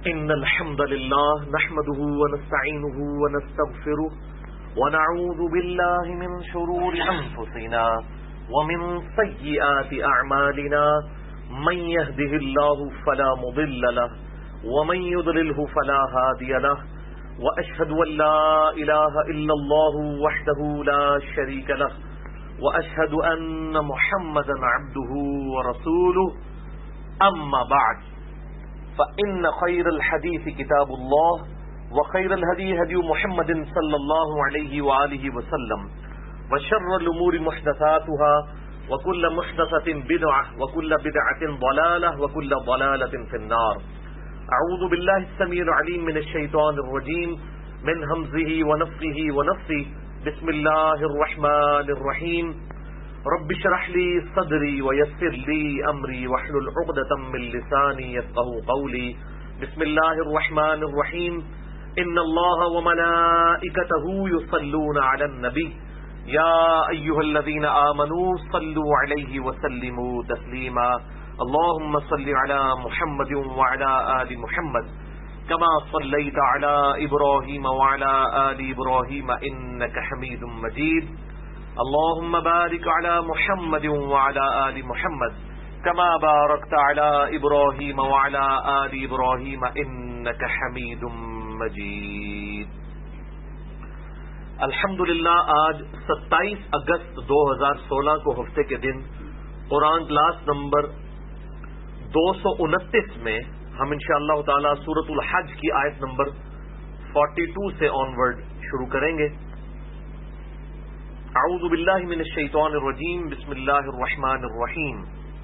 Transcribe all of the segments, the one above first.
إن الحمد لله نحمده ونستعينه ونستغفره ونعوذ بالله من شرور أنفسنا ومن سيئات أعمالنا من يهده الله فلا مضل له ومن يضلله فلا هادي له وأشهد أن لا إله إلا الله وحده لا شريك له وأشهد أن محمدا عبده ورسوله أما بعد فإن خير الحديث كتاب الله وخير الهدي هدي محمد صلى الله عليه وآله وسلم وشر الأمور محدثاتها وكل محدثة بدعة وكل بدعة ضلالة وكل ضلالة في النار. أعوذ بالله السميع العليم من الشيطان الرجيم من همزه ونفخه ونفثه. بسم الله الرحمن الرحيم. رب اشرح لي صدري ويسر لي أمري واحلل عقدة من لساني يفقهوا قولي. بسم الله الرحمن الرحيم. إن الله وملائكته يصلون على النبي يا أيها الذين آمنوا صلوا عليه وسلموا تسليما. اللهم صل على محمد وعلى آل محمد كما صليت على إبراهيم وعلى آل إبراهيم إنك حميد مجيد. اللهم بارك على محمد وعلى آل محمد كما باركت على إبراهيم وعلى آل إبراهيم إنك حميد مجيد. الحمدللہ آج 27 اگست 2016 کو ہفتے کے دن قرآن کلاس نمبر 229 میں ہم انشاءاللہ تعالی سورۃ الحج کی آیت نمبر 42 سے آنورڈ شروع کریں گے. اعوذ باللہ من الشیطان الرجیم. بسم اللہ الرحمن الرحیم.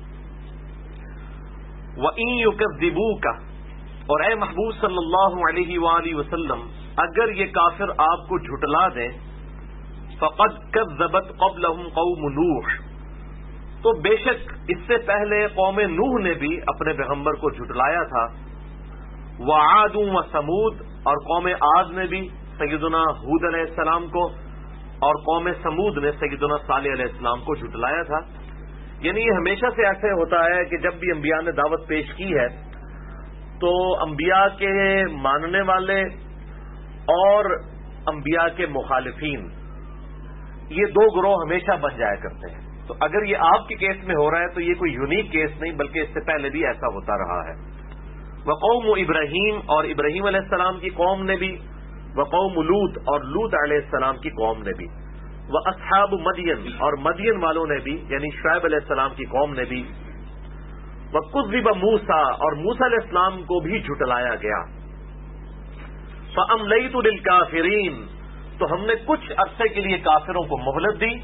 وَإِن يُكَذِّبُوكَ، اور اے محبوب صلی اللہ علیہ وآلہ وسلم اگر یہ کافر آپ کو جھٹلا دیں، فَقَدْ كَذَّبَتْ قَبْلَهُمْ قَوْمُ نُوحٍ، تو بے شک اس سے پہلے قوم نوح نے بھی اپنے پیغمبر کو جھٹلایا تھا. وَعَادٌ وَثَمُودَ، اور قوم عاد نے بھی سیدنا ہود علیہ السلام کو، اور قوم سمود نے سیدنا صالح علیہ السلام کو جھٹلایا تھا. یعنی یہ ہمیشہ سے ایسے ہوتا ہے کہ جب بھی انبیاء نے دعوت پیش کی ہے تو انبیاء کے ماننے والے اور انبیاء کے مخالفین، یہ دو گروہ ہمیشہ بن جایا کرتے ہیں. تو اگر یہ آپ کے کیس میں ہو رہا ہے تو یہ کوئی یونیک کیس نہیں، بلکہ اس سے پہلے بھی ایسا ہوتا رہا ہے. وقوم ابراہیم، اور ابراہیم علیہ السلام کی قوم نے بھی، وقوم لوط، اور لوط علیہ السلام کی قوم نے بھی، واصحاب مدین، اور مدین والوں نے بھی یعنی شعیب علیہ السلام کی قوم نے بھی، وکذب موسیٰ، اور موسیٰ علیہ السلام کو بھی جھٹلایا گیا. فاملیت للکافرین، تو ہم نے کچھ عرصے کے لیے کافروں کو مہلت دی.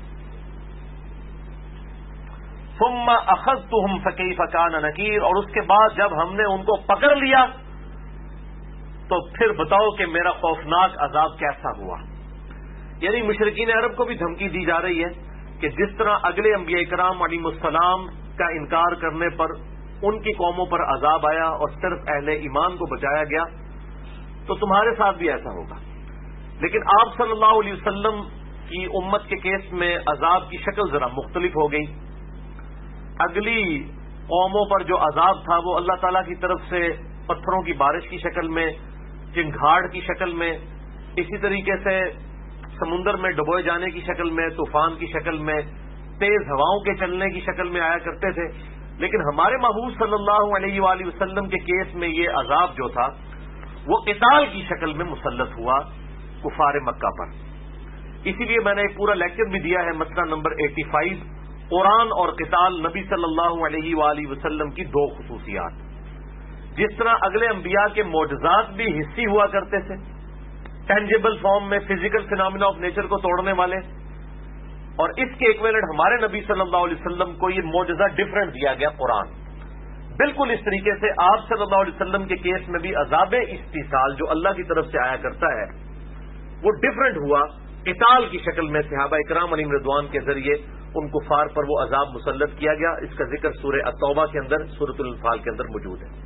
ثم اخذتهم فکیف کان نکیر، اور اس کے بعد جب ہم نے ان کو پکڑ لیا تو پھر بتاؤ کہ میرا خوفناک عذاب کیسا ہوا. یعنی مشرکین عرب کو بھی دھمکی دی جا رہی ہے کہ جس طرح اگلے انبیاء کرام علیہ السلام کا انکار کرنے پر ان کی قوموں پر عذاب آیا اور صرف اہل ایمان کو بچایا گیا، تو تمہارے ساتھ بھی ایسا ہوگا. لیکن آپ صلی اللہ علیہ وسلم کی امت کے کیس میں عذاب کی شکل ذرا مختلف ہو گئی. اگلی قوموں پر جو عذاب تھا وہ اللہ تعالیٰ کی طرف سے پتھروں کی بارش کی شکل میں، چنگھاڑ کی شکل میں، اسی طریقے سے سمندر میں ڈبوئے جانے کی شکل میں، طوفان کی شکل میں، تیز ہواؤں کے چلنے کی شکل میں آیا کرتے تھے. لیکن ہمارے محبوب صلی اللہ علیہ وآلہ وسلم کے کیس میں یہ عذاب جو تھا وہ قتال کی شکل میں مسلط ہوا کفار مکہ پر. اسی لیے میں نے ایک پورا لیکچر بھی دیا ہے، مسئلہ نمبر 85، قرآن اور قتال، نبی صلی اللہ علیہ وآلہ وسلم کی دو خصوصیات. جس طرح اگلے انبیاء کے معجزات بھی حسی ہوا کرتے تھے، ٹینجیبل فارم میں، فزیکل فینامنا آف نیچر کو توڑنے والے، اور اس کے ایکویلنٹ ہمارے نبی صلی اللہ علیہ وسلم کو یہ معجزہ ڈفرنٹ دیا گیا قرآن. بالکل اس طریقے سے آپ صلی اللہ علیہ وسلم کے کیس میں بھی عذاب استیصال جو اللہ کی طرف سے آیا کرتا ہے وہ ڈفرنٹ ہوا، قتال کی شکل میں. صحابہ اکرام علیہم رضوان کے ذریعے ان کفار پر وہ عذاب مسلط کیا گیا. اس کا ذکر سورہ التوبہ کے اندر، سورۃ الانفال کے اندر موجود ہے.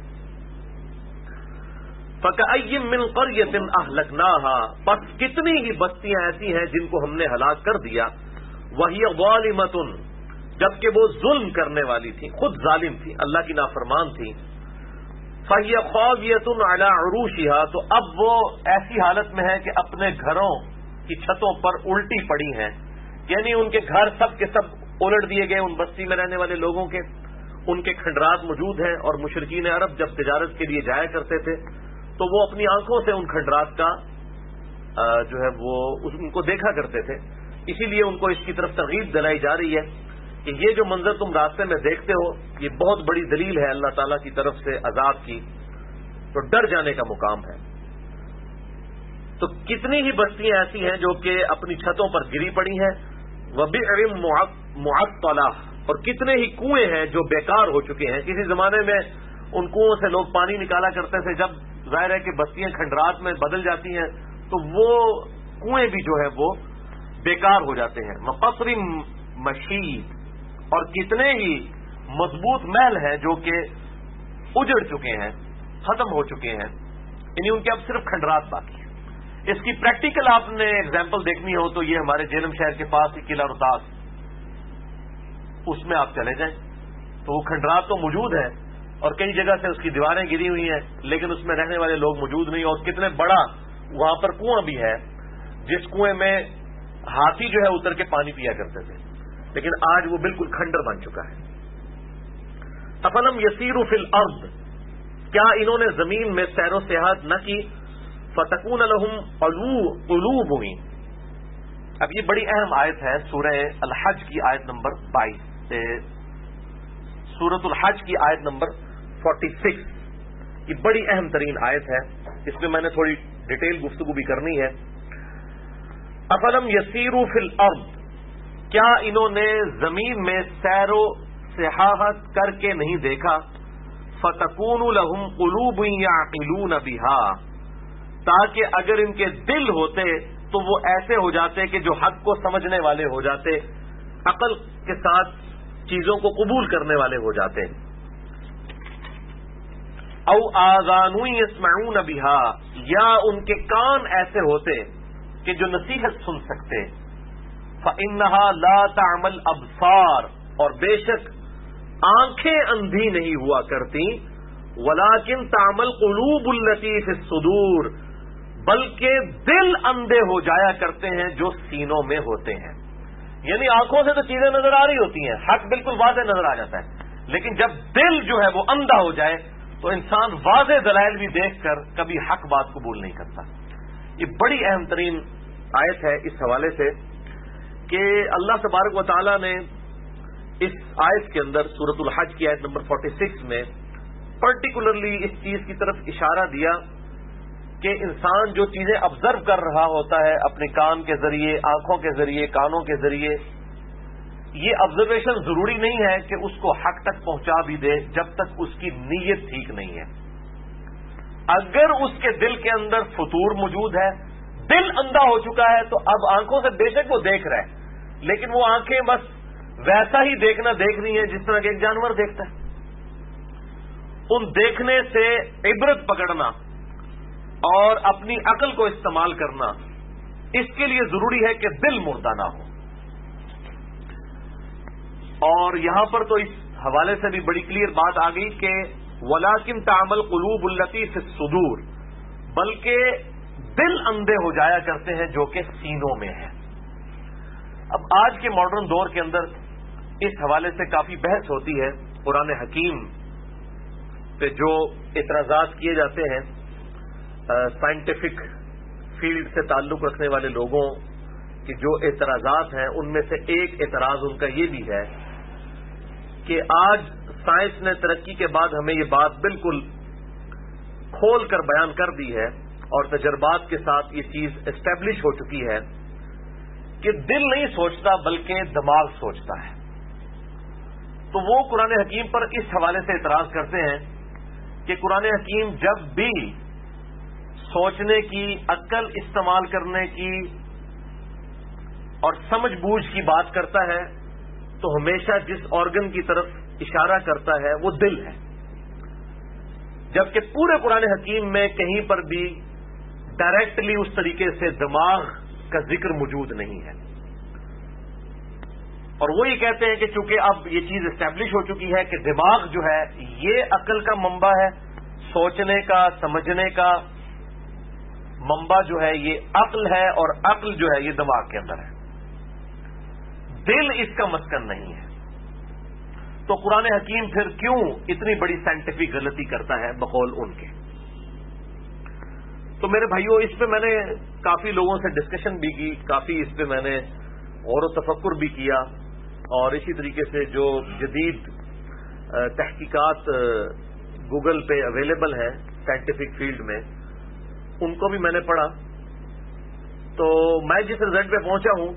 فَكَأَيٍّ مِّن قَرْيَةٍ أَهْلَكْنَاهَا، بس کتنی ہی بستیاں ایسی ہیں جن کو ہم نے ہلاک کر دیا. وَهِيَ ظَالِمَةٌ، جبکہ وہ ظلم کرنے والی تھی، خود ظالم تھی، اللہ کی نافرمان تھی. فَهِيَ خَاوِيَةٌ عَلَى عُرُوشِهَا، تو اب وہ ایسی حالت میں ہے کہ اپنے گھروں کی چھتوں پر الٹی پڑی ہیں، یعنی ان کے گھر سب کے سب الٹ دیے گئے، ان بستی میں رہنے والے لوگوں کے، ان کے کھنڈرات موجود ہیں، اور مشرکین عرب جب تجارت کے لیے جایا کرتے تھے تو وہ اپنی آنکھوں سے ان کھنڈرات کا جو ہے وہ ان کو دیکھا کرتے تھے. اسی لیے ان کو اس کی طرف ترغیب دلائی جا رہی ہے کہ یہ جو منظر تم راستے میں دیکھتے ہو یہ بہت بڑی دلیل ہے اللہ تعالیٰ کی طرف سے عذاب کی، تو ڈر جانے کا مقام ہے. تو کتنی ہی بستیاں ایسی ہیں جو کہ اپنی چھتوں پر گری پڑی ہیں، وَبِئْرٍ مُعَطَّلَةٍ، اور کتنے ہی کنویں ہیں جو بیکار ہو چکے ہیں. کسی زمانے میں ان کنووں سے لوگ پانی نکالا کرتے تھے، جب ظاہر ہے کہ بستیاں کھنڈرات میں بدل جاتی ہیں تو وہ کنویں بھی جو ہے وہ بیکار ہو جاتے ہیں. وَقَصْرٍ مَشِيدٍ، اور کتنے ہی مضبوط محل ہیں جو کہ اجڑ چکے ہیں، ختم ہو چکے ہیں، یعنی ان کے اب صرف کھنڈرات باقی ہیں. اس کی پریکٹیکل آپ نے ایگزامپل دیکھنی ہو تو یہ ہمارے جیلم شہر کے پاس ہی قلعہ رتاس، اس میں آپ چلے جائیں تو وہ کھنڈرات تو موجود ہیں اور کئی جگہ سے اس کی دیواریں گری ہوئی ہیں، لیکن اس میں رہنے والے لوگ موجود نہیں. اور کتنے بڑا وہاں پر کنواں بھی ہے جس کنویں میں ہاتھی جو ہے اتر کے پانی پیا کرتے تھے، لیکن آج وہ بالکل کھنڈر بن چکا ہے. افلم یسیروا فی الارض، کیا انہوں نے زمین میں سیر و سیاحت نہ کی؟ فتکون لہم قلوب، اب یہ بڑی اہم آیت ہے، سورہ الحج کی آیت نمبر 22 سے سورۃ الحج کی آیت نمبر 46، یہ بڑی اہم ترین آیت ہے، اس میں میں نے تھوڑی ڈیٹیل گفتگو بھی کرنی ہے. افلم یسیروا فی الارض، کیا انہوں نے زمین میں سیر و سیاحت کر کے نہیں دیکھا؟ فتکون لہم قلوب یعقلون بها، تاکہ اگر ان کے دل ہوتے تو وہ ایسے ہو جاتے کہ جو حق کو سمجھنے والے ہو جاتے، عقل کے ساتھ چیزوں کو قبول کرنے والے ہو جاتے. او آذان یسمعون بها، یا ان کے کان ایسے ہوتے کہ جو نصیحت سن سکتے. فإنها لا تعمل ابصار، اور بے شک آنکھیں اندھی نہیں ہوا کرتی، ولکن تعمل قلوب التي في الصدور، بلکہ دل اندھے ہو جایا کرتے ہیں جو سینوں میں ہوتے ہیں. یعنی آنکھوں سے تو چیزیں نظر آ رہی ہوتی ہیں، حق بالکل واضح نظر آ جاتا ہے، لیکن جب دل جو ہے وہ اندھا ہو جائے تو انسان واضح دلائل بھی دیکھ کر کبھی حق بات قبول نہیں کرتا. یہ بڑی اہم ترین آیت ہے اس حوالے سے کہ اللہ تبارک و تعالی نے اس آیت کے اندر سورۃ الحج کی آیت نمبر 46 میں پرٹیکولرلی اس چیز کی طرف اشارہ دیا کہ انسان جو چیزیں آبزرو کر رہا ہوتا ہے اپنے کان کے ذریعے، آنکھوں کے ذریعے، کانوں کے ذریعے، یہ آبزرویشن ضروری نہیں ہے کہ اس کو حق تک پہنچا بھی دے جب تک اس کی نیت ٹھیک نہیں ہے. اگر اس کے دل کے اندر فطور موجود ہے، دل اندھا ہو چکا ہے، تو اب آنکھوں سے بے شک وہ دیکھ رہا ہے، لیکن وہ آنکھیں بس ویسا ہی دیکھنا دیکھ رہی ہیں جس طرح کہ ایک جانور دیکھتا ہے. ان دیکھنے سے عبرت پکڑنا اور اپنی عقل کو استعمال کرنا، اس کے لیے ضروری ہے کہ دل مردہ نہ ہو. اور یہاں پر تو اس حوالے سے بھی بڑی کلیئر بات آ گئی کہ وَلَٰكِن تَعْمَلْ قُلُوبُ الَّتِي فِي الصُّدُورِ، بلکہ دل اندھے ہو جایا کرتے ہیں جو کہ سینوں میں ہیں. اب آج کے ماڈرن دور کے اندر اس حوالے سے کافی بحث ہوتی ہے. قرآن حکیم پہ جو اعتراضات کیے جاتے ہیں سائنٹیفک فیلڈ سے تعلق رکھنے والے لوگوں کے جو اعتراضات ہیں، ان میں سے ایک اعتراض ان کا یہ بھی ہے کہ آج سائنس نے ترقی کے بعد ہمیں یہ بات بالکل کھول کر بیان کر دی ہے اور تجربات کے ساتھ یہ چیز اسٹیبلش ہو چکی ہے کہ دل نہیں سوچتا بلکہ دماغ سوچتا ہے. تو وہ قرآن حکیم پر اس حوالے سے اعتراض کرتے ہیں کہ قرآن حکیم جب بھی سوچنے کی، عقل استعمال کرنے کی اور سمجھ بوجھ کی بات کرتا ہے تو ہمیشہ جس آرگن کی طرف اشارہ کرتا ہے وہ دل ہے، جبکہ پورے قرآن حکیم میں کہیں پر بھی ڈائریکٹلی اس طریقے سے دماغ کا ذکر موجود نہیں ہے. اور وہ یہ کہتے ہیں کہ چونکہ اب یہ چیز اسٹیبلش ہو چکی ہے کہ دماغ جو ہے یہ عقل کا منبع ہے، سوچنے کا سمجھنے کا منبع جو ہے یہ عقل ہے، اور عقل جو ہے یہ دماغ کے اندر ہے، دل اس کا مسکن نہیں ہے۔ تو قرآن حکیم پھر کیوں اتنی بڑی سائنٹیفک غلطی کرتا ہے بقول ان کے؟ تو میرے بھائیوں، اس پہ میں نے کافی لوگوں سے ڈسکشن بھی کی، کافی اس پہ میں نے غور و تفکر بھی کیا، اور اسی طریقے سے جو جدید تحقیقات گوگل پہ اویلیبل ہیں سائنٹیفک فیلڈ میں، ان کو بھی میں نے پڑھا۔ تو میں جس رزلٹ پہ پہنچا ہوں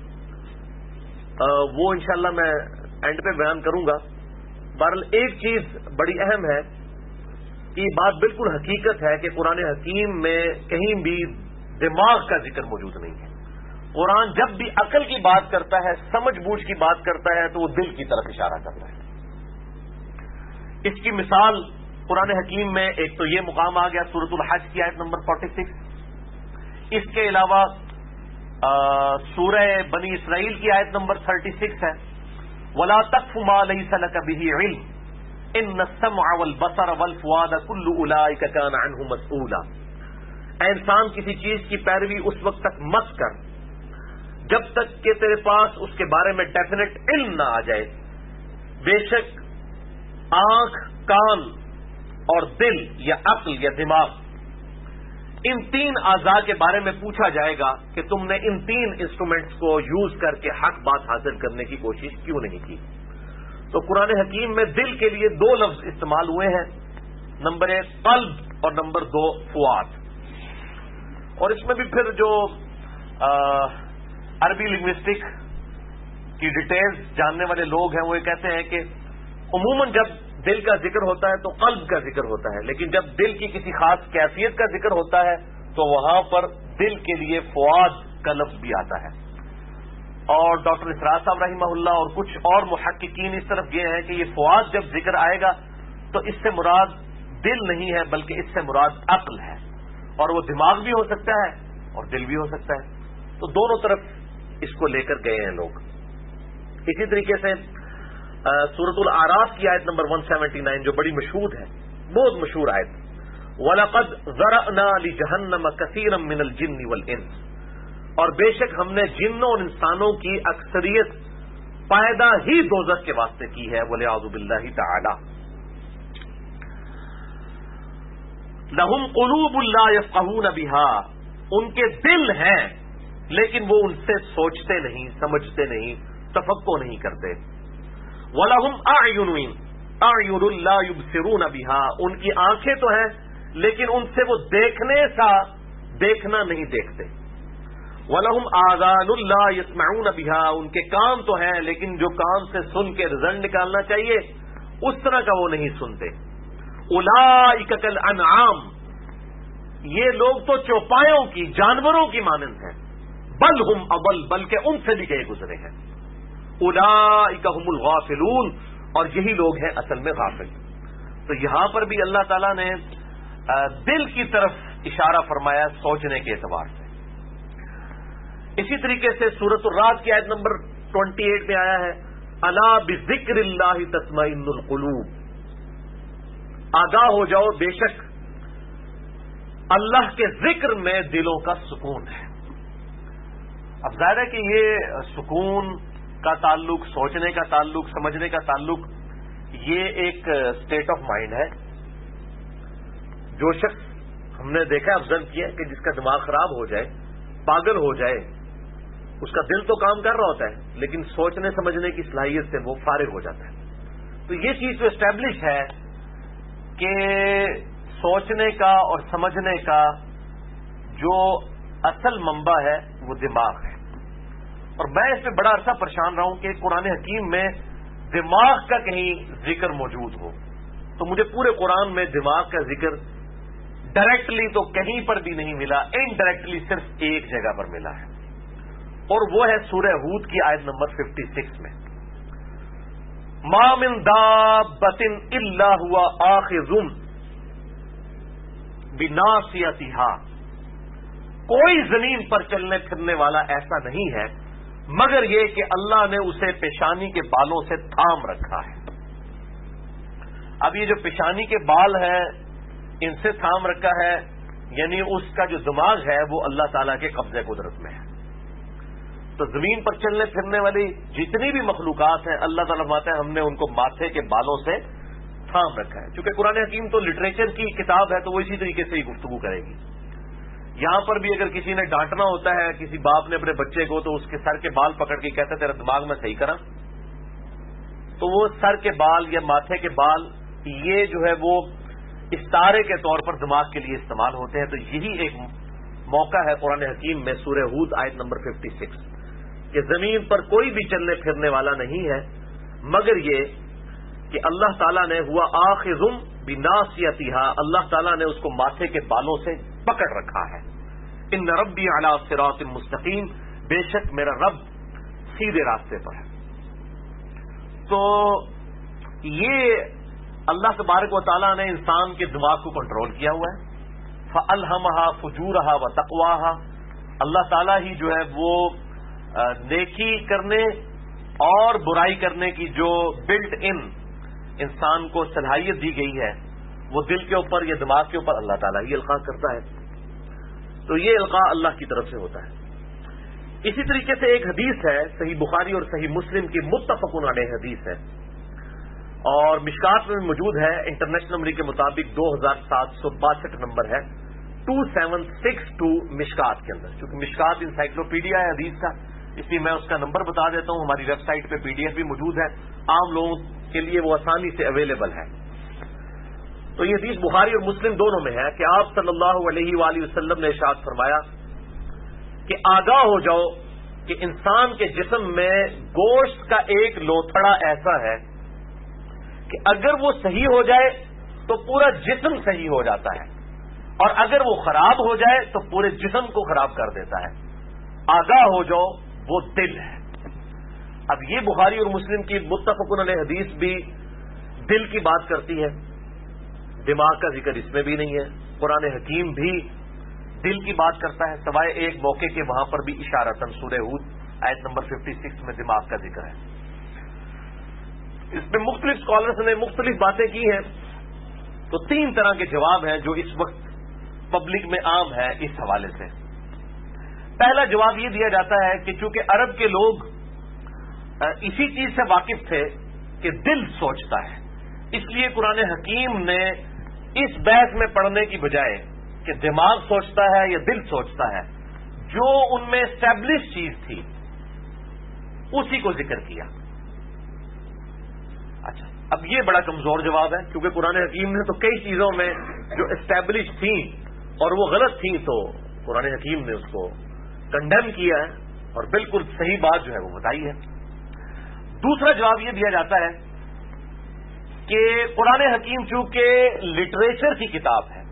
وہ انشاءاللہ میں اینڈ پہ بیان کروں گا۔ بہرحال ایک چیز بڑی اہم ہے کہ یہ بات بالکل حقیقت ہے کہ قرآن حکیم میں کہیں بھی دماغ کا ذکر موجود نہیں ہے۔ قرآن جب بھی عقل کی بات کرتا ہے، سمجھ بوجھ کی بات کرتا ہے، تو وہ دل کی طرف اشارہ کرتا ہے۔ اس کی مثال قرآن حکیم میں ایک تو یہ مقام آ گیا سورۃ الحج کی آیت نمبر 46، اس کے علاوہ سورہ بنی اسرائیل کی آیت نمبر 36 ہے، وَلَا تَقْفُ مَا لَيْسَ لَكَ بِهِ عِلْمٌ إِنَّ السَّمْعَ وَالْبَصَرَ وَالْفُؤَادَ كُلُّ أُولَٰئِكَ كَانَ عَنْهُ مَسْئُولًا۔ اے انسان، کسی چیز کی پیروی اس وقت تک مت کر جب تک کہ تیرے پاس اس کے بارے میں ڈیفینیٹ علم نہ آ جائے۔ بے شک آنکھ، کان اور دل یا عقل یا دماغ، ان تین اعضاء کے بارے میں پوچھا جائے گا کہ تم نے ان تین انسٹرومنٹس کو یوز کر کے حق بات حاصل کرنے کی کوشش کیوں نہیں کی؟ تو قرآن حکیم میں دل کے لیے دو لفظ استعمال ہوئے ہیں، نمبر 1 قلب اور نمبر 2 فؤاد۔ اور اس میں بھی پھر جو عربی لنگوسٹک کی ڈیٹیلز جاننے والے لوگ ہیں وہ یہ کہتے ہیں کہ عموماً جب دل کا ذکر ہوتا ہے تو قلب کا ذکر ہوتا ہے، لیکن جب دل کی کسی خاص کیفیت کا ذکر ہوتا ہے تو وہاں پر دل کے لیے فؤاد کا لفظ بھی آتا ہے۔ اور ڈاکٹر اسرار صاحب رحمہ اللہ اور کچھ اور محققین اس طرف یہ ہیں کہ یہ فؤاد جب ذکر آئے گا تو اس سے مراد دل نہیں ہے بلکہ اس سے مراد عقل ہے، اور وہ دماغ بھی ہو سکتا ہے اور دل بھی ہو سکتا ہے۔ تو دونوں طرف اس کو لے کر گئے ہیں لوگ۔ اسی طریقے سے سورۃ الاعراف کی آیت نمبر 179 جو بڑی مشہور ہے، بہت مشہور آیت، وَلَقَدْ ذَرَأْنَا لِجَهَنَّمَ كَثِيرًا مِنَ الْجِنِّ وَالْإِنسِ، اور بے شک ہم نے جنوں اور انسانوں کی اکثریت پیدا ہی دوزخ کے واسطے کی ہے، وَلِعَوْذُ بِاللَّهِ تَعَالَى۔ لَهُمْ قُلُوبٌ لَا يَفْقَهُونَ بِهَا، ان کے دل ہیں لیکن وہ ان سے سوچتے نہیں، سمجھتے نہیں، تفقہ نہیں کرتے۔ وَلَهُمْ أَعْيُنٌ لَا يُبْصِرُونَ بِهَا، ان کی آنکھیں تو ہیں لیکن ان سے وہ دیکھنے سا دیکھنا نہیں دیکھتے۔ وَلَهُمْ آذَانٌ لَا يَسْمَعُونَ بِهَا، ان کے کان تو ہیں لیکن جو کان سے سن کے رزلٹ نکالنا چاہیے اس طرح کا وہ نہیں سنتے۔ أُولَٰئِكَ كَالْأَنْعَامِ، یہ لوگ تو چوپایوں کی، جانوروں کی مانند ہیں، بل ہم اضل، بلکہ ان سے بھی گئے گزرے ہیں۔ اولئک هم الغافلون، اور یہی لوگ ہیں اصل میں غافل۔ تو یہاں پر بھی اللہ تعالیٰ نے دل کی طرف اشارہ فرمایا سوچنے کے اعتبار سے۔ اسی طریقے سے سورۃ الرعد کی آیت نمبر 28 میں آیا ہے، الا بذکر اللہ تطمئن القلوب، آگاہ ہو جاؤ بے شک اللہ کے ذکر میں دلوں کا سکون ہے۔ اب ظاہر ہے کہ یہ سکون کا تعلق، سوچنے کا تعلق، سمجھنے کا تعلق، یہ ایک اسٹیٹ آف مائنڈ ہے۔ جو شخص ہم نے دیکھا، آبزرو کیا کہ جس کا دماغ خراب ہو جائے، پاگل ہو جائے، اس کا دل تو کام کر رہا ہوتا ہے لیکن سوچنے سمجھنے کی صلاحیت سے وہ فارغ ہو جاتا ہے۔ تو یہ چیز جو اسٹیبلش ہے کہ سوچنے کا اور سمجھنے کا جو اصل منبع ہے وہ دماغ ہے۔ اور میں اس پہ بڑا عرصہ پریشان رہا ہوں کہ قرآن حکیم میں دماغ کا کہیں ذکر موجود ہو، تو مجھے پورے قرآن میں دماغ کا ذکر ڈائریکٹلی تو کہیں پر بھی نہیں ملا، انڈائریکٹلی صرف ایک جگہ پر ملا ہے، اور وہ ہے سورہ ہود کی آیت نمبر 56 میں، ما من دابۃ الا هو آخذ بناصیتها، کوئی زمین پر چلنے پھرنے والا ایسا نہیں ہے مگر یہ کہ اللہ نے اسے پیشانی کے بالوں سے تھام رکھا ہے۔ اب یہ جو پیشانی کے بال ہیں ان سے تھام رکھا ہے، یعنی اس کا جو دماغ ہے وہ اللہ تعالیٰ کے قبضے قدرت میں ہے۔ تو زمین پر چلنے پھرنے والی جتنی بھی مخلوقات ہیں اللہ تعالیٰ فرماتا ہے ہم نے ان کو ماتھے کے بالوں سے تھام رکھا ہے۔ چونکہ قرآن حکیم تو لٹریچر کی کتاب ہے تو وہ اسی طریقے سے ہی گفتگو کرے گی۔ یہاں پر بھی اگر کسی نے ڈانٹنا ہوتا ہے کسی باپ نے اپنے بچے کو تو اس کے سر کے بال پکڑ کے کہتا ہے تیرا دماغ میں صحیح کرا، تو وہ سر کے بال یا ماتھے کے بال یہ جو ہے وہ استارے کے طور پر دماغ کے لیے استعمال ہوتے ہیں۔ تو یہی ایک موقع ہے قرآن حکیم میں سورہ ہود آیت نمبر 56 کہ زمین پر کوئی بھی چلنے پھرنے والا نہیں ہے مگر یہ کہ اللہ تعالیٰ نے ہوا آخذ بناصیتھا، اللہ تعالیٰ نے اس کو ماتھے کے بالوں سے پکڑ رکھا ہے۔ ان ربی علی صراط مستقیم، بے شک میرا رب سیدھے راستے پر ہے۔ تو یہ اللہ تبارک و تعالیٰ نے انسان کے دماغ کو کنٹرول کیا ہوا ہے۔ فَأَلْهَمَهَا فُجُورَهَا وَتَقْوَاهَا، اللہ تعالیٰ ہی جو ہے وہ نیکی کرنے اور برائی کرنے کی جو بلٹ ان انسان کو صلاحیت دی گئی ہے وہ دل کے اوپر یا دماغ کے اوپر اللہ تعالیٰ ہی القاء کرتا ہے۔ تو یہ القاء اللہ کی طرف سے ہوتا ہے۔ اسی طریقے سے ایک حدیث ہے صحیح بخاری اور صحیح مسلم کی متفقون علیہ حدیث ہے اور مشکات میں موجود ہے، انٹرنیشنل نمبر کے مطابق 2762 نمبر ہے 2762 مشکات کے اندر۔ چونکہ مشکات انسائکلوپیڈیا ہے حدیث کا اس لیے میں اس کا نمبر بتا دیتا ہوں۔ ہماری ویب سائٹ پہ PDF بھی موجود ہے، عام لوگوں کے لیے وہ آسانی سے اویلیبل ہے۔ تو یہ حدیث بخاری اور مسلم دونوں میں ہے کہ آپ صلی اللہ علیہ وآلہ وسلم نے ارشاد فرمایا کہ آگاہ ہو جاؤ کہ انسان کے جسم میں گوشت کا ایک لوتھڑا ایسا ہے کہ اگر وہ صحیح ہو جائے تو پورا جسم صحیح ہو جاتا ہے اور اگر وہ خراب ہو جائے تو پورے جسم کو خراب کر دیتا ہے۔ آگاہ ہو جاؤ وہ دل ہے۔ اب یہ بخاری اور مسلم کی متفقون علیہ حدیث بھی دل کی بات کرتی ہے، دماغ کا ذکر اس میں بھی نہیں ہے۔ قرآن حکیم بھی دل کی بات کرتا ہے سوائے ایک موقع کے، وہاں پر بھی اشارتاً سورہ ہود آیت نمبر 56 میں دماغ کا ذکر ہے۔ اس میں مختلف اسکالرس نے مختلف باتیں کی ہیں، تو 3 طرح کے جواب ہیں جو اس وقت پبلک میں عام ہے اس حوالے سے۔ پہلا جواب یہ دیا جاتا ہے کہ چونکہ عرب کے لوگ اسی چیز سے واقف تھے کہ دل سوچتا ہے، اس لیے قرآن حکیم نے اس بحث میں پڑھنے کی بجائے کہ دماغ سوچتا ہے یا دل سوچتا ہے، جو ان میں اسٹیبلش چیز تھی اسی کو ذکر کیا۔ اچھا، اب یہ بڑا کمزور جواب ہے کیونکہ قرآن حکیم نے تو کئی چیزوں میں جو اسٹیبلش تھیں اور وہ غلط تھیں تو قرآن حکیم نے اس کو کنڈیم کیا ہے اور بالکل صحیح بات جو ہے وہ بتائی ہے۔ دوسرا جواب یہ دیا جاتا ہے کہ قرآن حکیم چونکہ لٹریچر کی کتاب ہے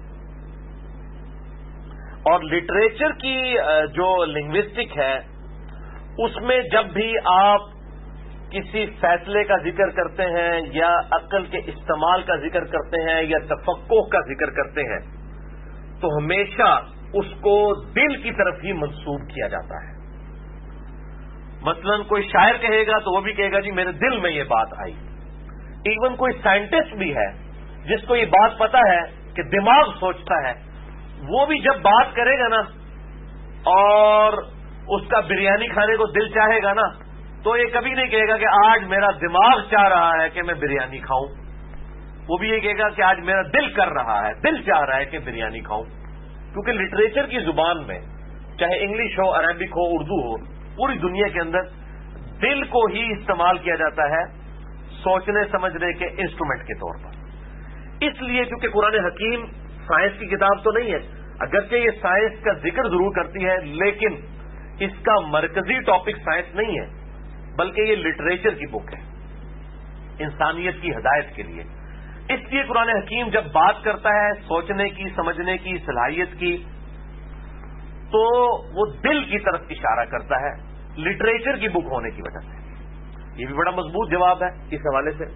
اور لٹریچر کی جو لنگوسٹک ہے اس میں جب بھی آپ کسی فیصلے کا ذکر کرتے ہیں یا عقل کے استعمال کا ذکر کرتے ہیں یا تفقہ کا ذکر کرتے ہیں تو ہمیشہ اس کو دل کی طرف ہی منسوب کیا جاتا ہے۔ مثلا کوئی شاعر کہے گا تو وہ بھی کہے گا جی میرے دل میں یہ بات آئی۔ ایون کوئی سائنٹسٹ بھی ہے جس کو یہ بات پتا ہے کہ دماغ سوچتا ہے، وہ بھی جب بات کرے گا نا اور اس کا بریانی کھانے کو دل چاہے گا نا تو یہ کبھی نہیں کہے گا کہ آج میرا دماغ چاہ رہا ہے کہ میں بریانی کھاؤں، وہ بھی یہ کہے گا کہ آج میرا دل کر رہا ہے، دل چاہ رہا ہے کہ بریانی کھاؤں۔ کیونکہ لٹریچر کی زبان میں چاہے انگلش ہو، عربک ہو، اردو ہو، پوری دنیا کے اندر دل کو ہی استعمال کیا جاتا ہے سوچنے سمجھنے کے انسٹرومنٹ کے طور پر۔ اس لیے چونکہ قرآن حکیم سائنس کی کتاب تو نہیں ہے، اگرچہ یہ سائنس کا ذکر ضرور کرتی ہے لیکن اس کا مرکزی ٹاپک سائنس نہیں ہے بلکہ یہ لٹریچر کی بک ہے انسانیت کی ہدایت کے لیے۔ اس لیے قرآن حکیم جب بات کرتا ہے سوچنے کی، سمجھنے کی، صلاحیت کی، تو وہ دل کی طرف اشارہ کرتا ہے لٹریچر کی بک ہونے کی وجہ سے۔ یہ بھی بڑا مضبوط جواب ہے اس حوالے سے۔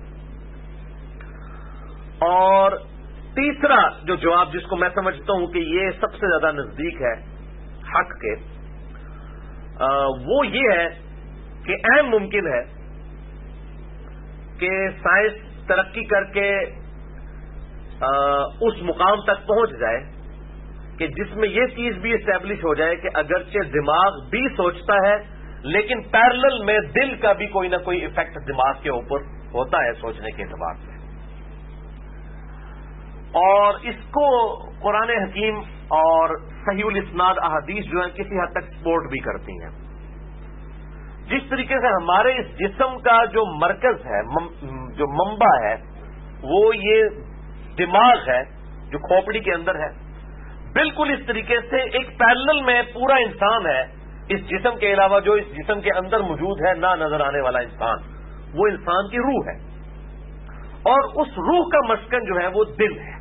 اور تیسرا جو جواب جس کو میں سمجھتا ہوں کہ یہ سب سے زیادہ نزدیک ہے حق کے، وہ یہ ہے کہ اہم ممکن ہے کہ سائنس ترقی کر کے اس مقام تک پہنچ جائے کہ جس میں یہ چیز بھی اسٹیبلش ہو جائے کہ اگرچہ دماغ بھی سوچتا ہے لیکن پیرلل میں دل کا بھی کوئی نہ کوئی ایفیکٹ دماغ کے اوپر ہوتا ہے سوچنے کے اعتبار سے. اور اس کو قرآن حکیم اور صحیح الاسناد احادیث جو ہیں کسی حد تک سپورٹ بھی کرتی ہیں. جس طریقے سے ہمارے اس جسم کا جو مرکز ہے، جو منبع ہے، وہ یہ دماغ ہے جو کھوپڑی کے اندر ہے، بالکل اس طریقے سے ایک پیرلل میں پورا انسان ہے اس جسم کے علاوہ جو اس جسم کے اندر موجود ہے، نہ نظر آنے والا انسان، وہ انسان کی روح ہے. اور اس روح کا مسکن جو ہے وہ دل ہے.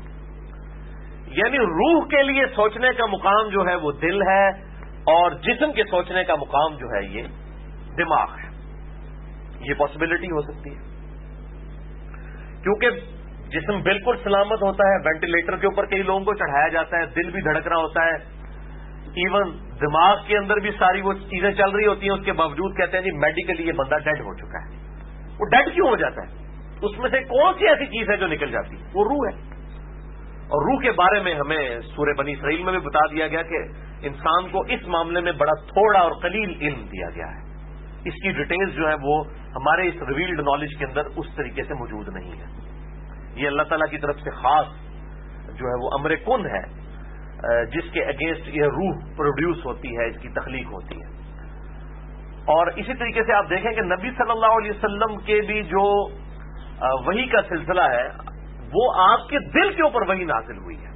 یعنی روح کے لیے سوچنے کا مقام جو ہے وہ دل ہے اور جسم کے سوچنے کا مقام جو ہے یہ دماغ ہے. یہ پاسبلٹی ہو سکتی ہے کیونکہ جسم بالکل سلامت ہوتا ہے، وینٹیلیٹر کے اوپر کئی لوگوں کو چڑھایا جاتا ہے، دل بھی دھڑک رہا ہوتا ہے، ایون دماغ کے اندر بھی ساری وہ چیزیں چل رہی ہوتی ہیں، اس کے باوجود کہتے ہیں جی میڈیکلی یہ بندہ ڈیڈ ہو چکا ہے. وہ ڈیڈ کیوں ہو جاتا ہے؟ اس میں سے کون سی ایسی چیز ہے جو نکل جاتی ہے؟ وہ روح ہے. اور روح کے بارے میں ہمیں سورہ بنی اسرائیل میں بھی بتا دیا گیا کہ انسان کو اس معاملے میں بڑا تھوڑا اور قلیل علم دیا گیا ہے. اس کی ڈیٹیلز جو ہے وہ ہمارے اس ریویلڈ نالج کے اندر اس طریقے سے موجود نہیں ہے. یہ اللہ تعالیٰ کی طرف سے خاص جو ہے وہ امر کن ہے جس کے اگینسٹ یہ روح پروڈیوس ہوتی ہے، اس کی تخلیق ہوتی ہے. اور اسی طریقے سے آپ دیکھیں کہ نبی صلی اللہ علیہ وسلم کے بھی جو وحی کا سلسلہ ہے وہ آپ کے دل کے اوپر وحی نازل ہوئی ہے.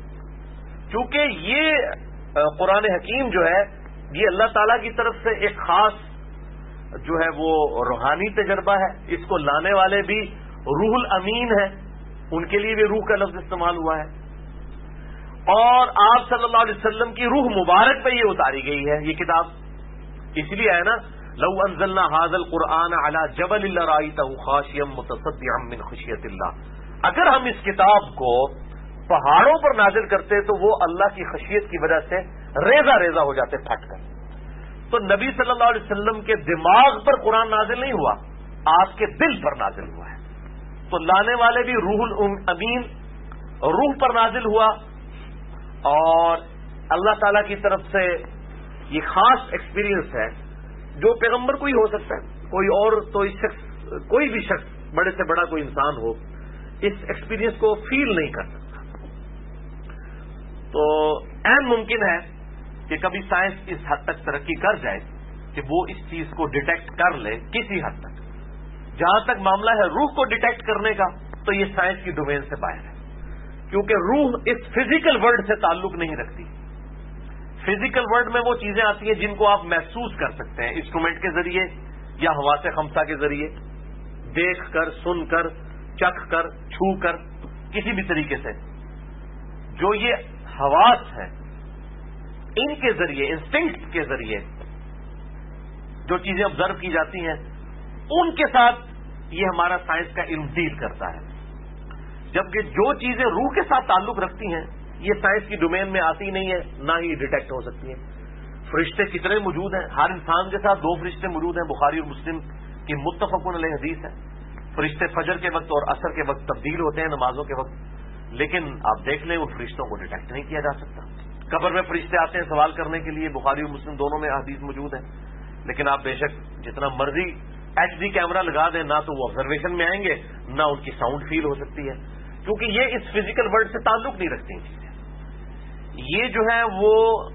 کیونکہ یہ قرآن حکیم جو ہے یہ اللہ تعالیٰ کی طرف سے ایک خاص جو ہے وہ روحانی تجربہ ہے. اس کو لانے والے بھی روح الامین ہے، ان کے لیے بھی روح کا لفظ استعمال ہوا ہے. اور آپ صلی اللہ علیہ وسلم کی روح مبارک پہ یہ اتاری گئی ہے یہ کتاب. اس لیے ہے نا لو انزلنا هذا القرآن على جبل لرأيته خاشعا متصدعا من خشية الله. اگر ہم اس کتاب کو پہاڑوں پر نازل کرتے تو وہ اللہ کی خشیت کی وجہ سے ریزہ ریزہ ہو جاتے پھٹ کر. تو نبی صلی اللہ علیہ وسلم کے دماغ پر قرآن نازل نہیں ہوا، آپ کے دل پر نازل ہوا ہے. تو لانے والے بھی روح الامین روح پر نازل ہوا. اور اللہ تعالی کی طرف سے یہ خاص ایکسپیرینس ہے جو پیغمبر کو ہی ہو سکتا ہے. کوئی اور تو اس شخص، کوئی بھی شخص بڑے سے بڑا کوئی انسان ہو اس ایکسپیرینس کو فیل نہیں کر سکتا. تو عین ممکن ہے کہ کبھی سائنس اس حد تک ترقی کر جائے کہ وہ اس چیز کو ڈیٹیکٹ کر لے کسی حد تک. جہاں تک معاملہ ہے روح کو ڈیٹیکٹ کرنے کا تو یہ سائنس کی ڈومین سے باہر ہے، کیونکہ روح اس فزیکل ورلڈ سے تعلق نہیں رکھتی. فزیکل ورلڈ میں وہ چیزیں آتی ہیں جن کو آپ محسوس کر سکتے ہیں انسٹرومنٹ کے ذریعے یا حواس خمسہ کے ذریعے، دیکھ کر، سن کر، چکھ کر، چھو کر، کسی بھی طریقے سے. جو یہ حواس ہیں ان کے ذریعے، انسٹنکٹ کے ذریعے جو چیزیں آبزرو کی جاتی ہیں ان کے ساتھ یہ ہمارا سائنس کا علم ڈیل کرتا ہے. جبکہ جو چیزیں روح کے ساتھ تعلق رکھتی ہیں یہ سائنس کی ڈومین میں آتی نہیں ہے، نہ ہی ڈیٹیکٹ ہو سکتی ہیں. فرشتے کتنے موجود ہیں؟ ہر انسان کے ساتھ 2 فرشتے موجود ہیں. بخاری اور مسلم کی متفق علیہ حدیث ہے. فرشتے فجر کے وقت اور عصر کے وقت تبدیل ہوتے ہیں نمازوں کے وقت، لیکن آپ دیکھ لیں ان فرشتوں کو ڈیٹیکٹ نہیں کیا جا سکتا. قبر میں فرشتے آتے ہیں سوال کرنے کے لیے، بخاری اور مسلم دونوں میں حدیث موجود ہیں. لیکن آپ بے شک جتنا مرضی HD کیمرہ لگا دیں، نہ تو وہ آبزرویشن میں آئیں گے نہ ان کی ساؤنڈ فیل ہو سکتی ہے، کیونکہ یہ اس فزیکل ورلڈ سے تعلق نہیں رکھتی ہیں چیزیں. یہ جو ہے وہ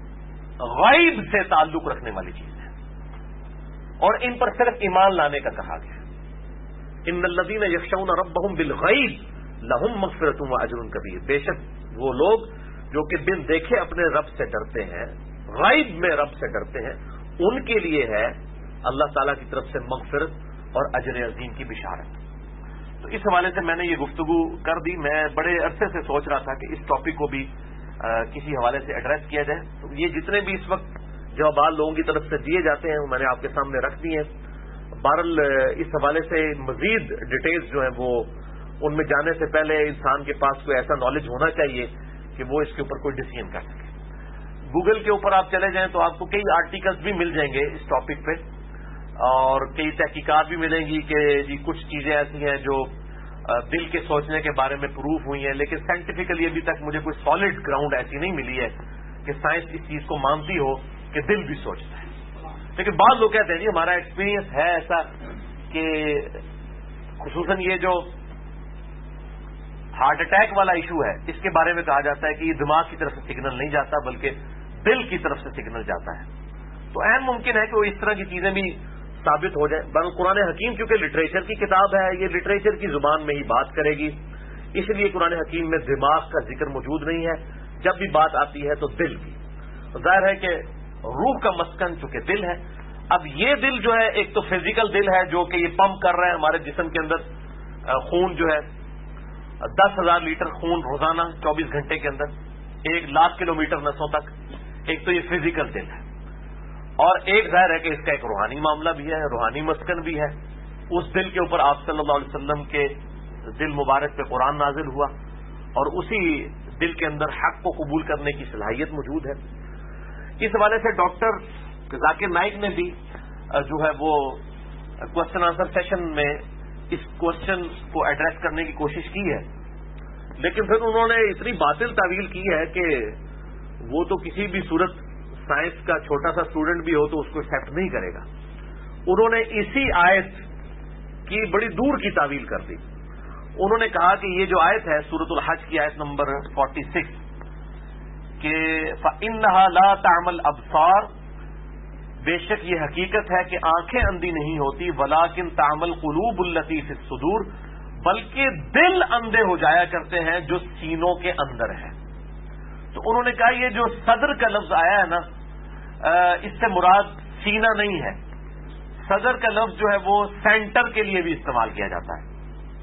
غیب سے تعلق رکھنے والی چیز ہے اور ان پر صرف ایمان لانے کا کہا گیا. ان الذین یخشون ربهم بالغیب لهم مغفرۃ واجر کبیر. بے شک وہ لوگ جو کہ بن دیکھے اپنے رب سے ڈرتے ہیں، غیب میں رب سے ڈرتے ہیں، ان کے لیے ہے اللہ تعالیٰ کی طرف سے مغفرت اور اجر عظیم کی بشارت. تو اس حوالے سے میں نے یہ گفتگو کر دی. میں بڑے عرصے سے سوچ رہا تھا کہ اس ٹاپک کو بھی کسی حوالے سے ایڈریس کیا جائے. تو یہ جتنے بھی اس وقت جوابات لوگوں کی طرف سے دیے جاتے ہیں وہ میں نے آپ کے سامنے رکھ دیے ہیں. بہرحال اس حوالے سے مزید ڈیٹیلز جو ہیں وہ ان میں جانے سے پہلے انسان کے پاس کوئی ایسا نالج ہونا چاہیے کہ وہ اس کے اوپر کوئی ڈیسیژن کر سکے. گوگل کے اوپر آپ چلے جائیں تو آپ کو کئی آرٹیکلز بھی مل جائیں گے اس ٹاپک پہ، اور کئی تحقیقات بھی ملیں گی کہ جی کچھ چیزیں ایسی ہیں جو دل کے سوچنے کے بارے میں پروف ہوئی ہیں، لیکن سائنٹیفکلی ابھی تک مجھے کوئی سالڈ گراؤنڈ ایسی نہیں ملی ہے کہ سائنس اس چیز کو مانتی ہو کہ دل بھی سوچتا ہے۔ لیکن بعض لوگ کہتے ہیں جی ہمارا ایکسپیرینس ہے ایسا کہ خصوصاً یہ جو ہارٹ اٹیک والا ایشو ہے اس کے بارے میں کہا جاتا ہے کہ یہ دماغ کی طرف سے سگنل نہیں جاتا بلکہ دل کی طرف سے سگنل جاتا ہے۔ تو اہم ممکن ہے کہ وہ اس طرح کی چیزیں بھی ثابت ہو جائے۔ بل قرآن حکیم چونکہ لٹریچر کی کتاب ہے، یہ لٹریچر کی زبان میں ہی بات کرے گی، اس لیے قرآن حکیم میں دماغ کا ذکر موجود نہیں ہے۔ جب بھی بات آتی ہے تو دل کی، ظاہر ہے کہ روح کا مسکن چونکہ دل ہے۔ اب یہ دل جو ہے ایک تو فزیکل دل ہے جو کہ یہ پمپ کر رہے ہیں ہمارے جسم کے اندر خون جو ہے 10,000 لیٹر خون روزانہ 24 گھنٹے کے اندر 1,00,000 کلومیٹر نسوں تک۔ ایک تو یہ فزیکل دل ہے، اور ایک ظاہر ہے کہ اس کا ایک روحانی معاملہ بھی ہے، روحانی مسکن بھی ہے۔ اس دل کے اوپر آپ صلی اللہ علیہ وسلم کے دل مبارک پہ قرآن نازل ہوا، اور اسی دل کے اندر حق کو قبول کرنے کی صلاحیت موجود ہے۔ اس حوالے سے ڈاکٹر ذاکر نائک نے بھی جو ہے وہ کوشچن آنسر سیشن میں اس کوشچن کو ایڈریس کرنے کی کوشش کی ہے، لیکن پھر انہوں نے اتنی باطل تعویل کی ہے کہ وہ تو کسی بھی صورت سائنس کا چھوٹا سا اسٹوڈنٹ بھی ہو تو اس کو ایکسیپٹ نہیں کرے گا۔ انہوں نے اسی آیت کی بڑی دور کی تعویل کر دی۔ انہوں نے کہا کہ یہ جو آیت ہے سورۃ الحج کی آیت نمبر 46 کہ فَإِنَّهَا لَا تَعْمَى الْأَبْصَارُ، بے شک یہ حقیقت ہے کہ آنکھیں اندھی نہیں ہوتی، وَلَٰكِن تَعْمَى الْقُلُوبُ الَّتِي فِي الصُّدُورِ، بلکہ دل اندھے ہو جایا کرتے ہیں جو سینوں کے اندر ہے۔ تو انہوں نے کہا یہ جو صدر کا لفظ آیا ہے نا، اس سے مراد سینہ نہیں ہے۔ صدر کا لفظ جو ہے وہ سینٹر کے لیے بھی استعمال کیا جاتا ہے۔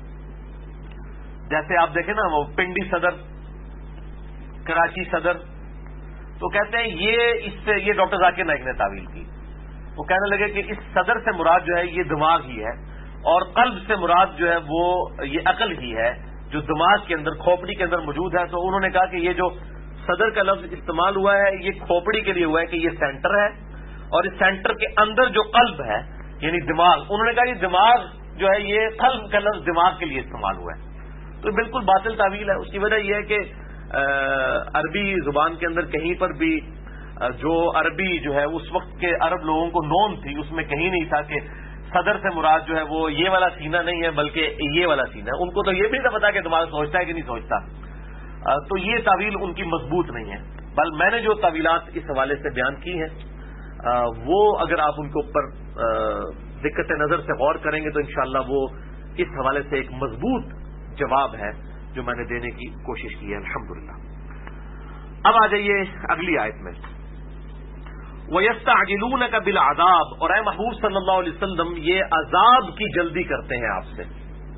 جیسے آپ دیکھیں نا وہ پنڈی صدر، کراچی صدر، تو کہتے ہیں یہ ڈاکٹر ذاکر نائک نے تعویل کی۔ وہ کہنے لگے کہ اس صدر سے مراد جو ہے یہ دماغ ہی ہے، اور قلب سے مراد جو ہے وہ یہ عقل ہی ہے جو دماغ کے اندر کھوپڑی کے اندر موجود ہے۔ تو انہوں نے کہا کہ یہ جو صدر کا لفظ استعمال ہوا ہے یہ کھوپڑی کے لیے ہوا ہے کہ یہ سینٹر ہے، اور اس سینٹر کے اندر جو قلب ہے یعنی دماغ، انہوں نے کہا یہ دماغ جو ہے یہ قلب کا لفظ دماغ کے لیے استعمال ہوا ہے۔ تو بالکل باطل تعویل ہے۔ اس کی وجہ یہ ہے کہ عربی زبان کے اندر کہیں پر بھی جو عربی جو ہے اس وقت کے عرب لوگوں کو نون تھی، اس میں کہیں نہیں تھا کہ صدر سے مراد جو ہے وہ یہ والا سینہ نہیں ہے بلکہ یہ والا سینہ ہے۔ ان کو تو یہ بھی نہیں پتا کہ دماغ سوچتا ہے کہ نہیں سوچتا۔ تو یہ تعویل ان کی مضبوط نہیں ہے، بل میں نے جو تعویلات اس حوالے سے بیان کی ہیں وہ اگر آپ ان کے اوپر دقت نظر سے غور کریں گے تو انشاءاللہ وہ اس حوالے سے ایک مضبوط جواب ہے جو میں نے دینے کی کوشش کی ہے الحمدللہ۔ اب آ جائیے اگلی آیت میں، وَيَسْتَعْجِلُونَكَ بِالْعَذَابِ، اور اے محبوب صلی اللہ علیہ وسلم یہ عذاب کی جلدی کرتے ہیں آپ سے۔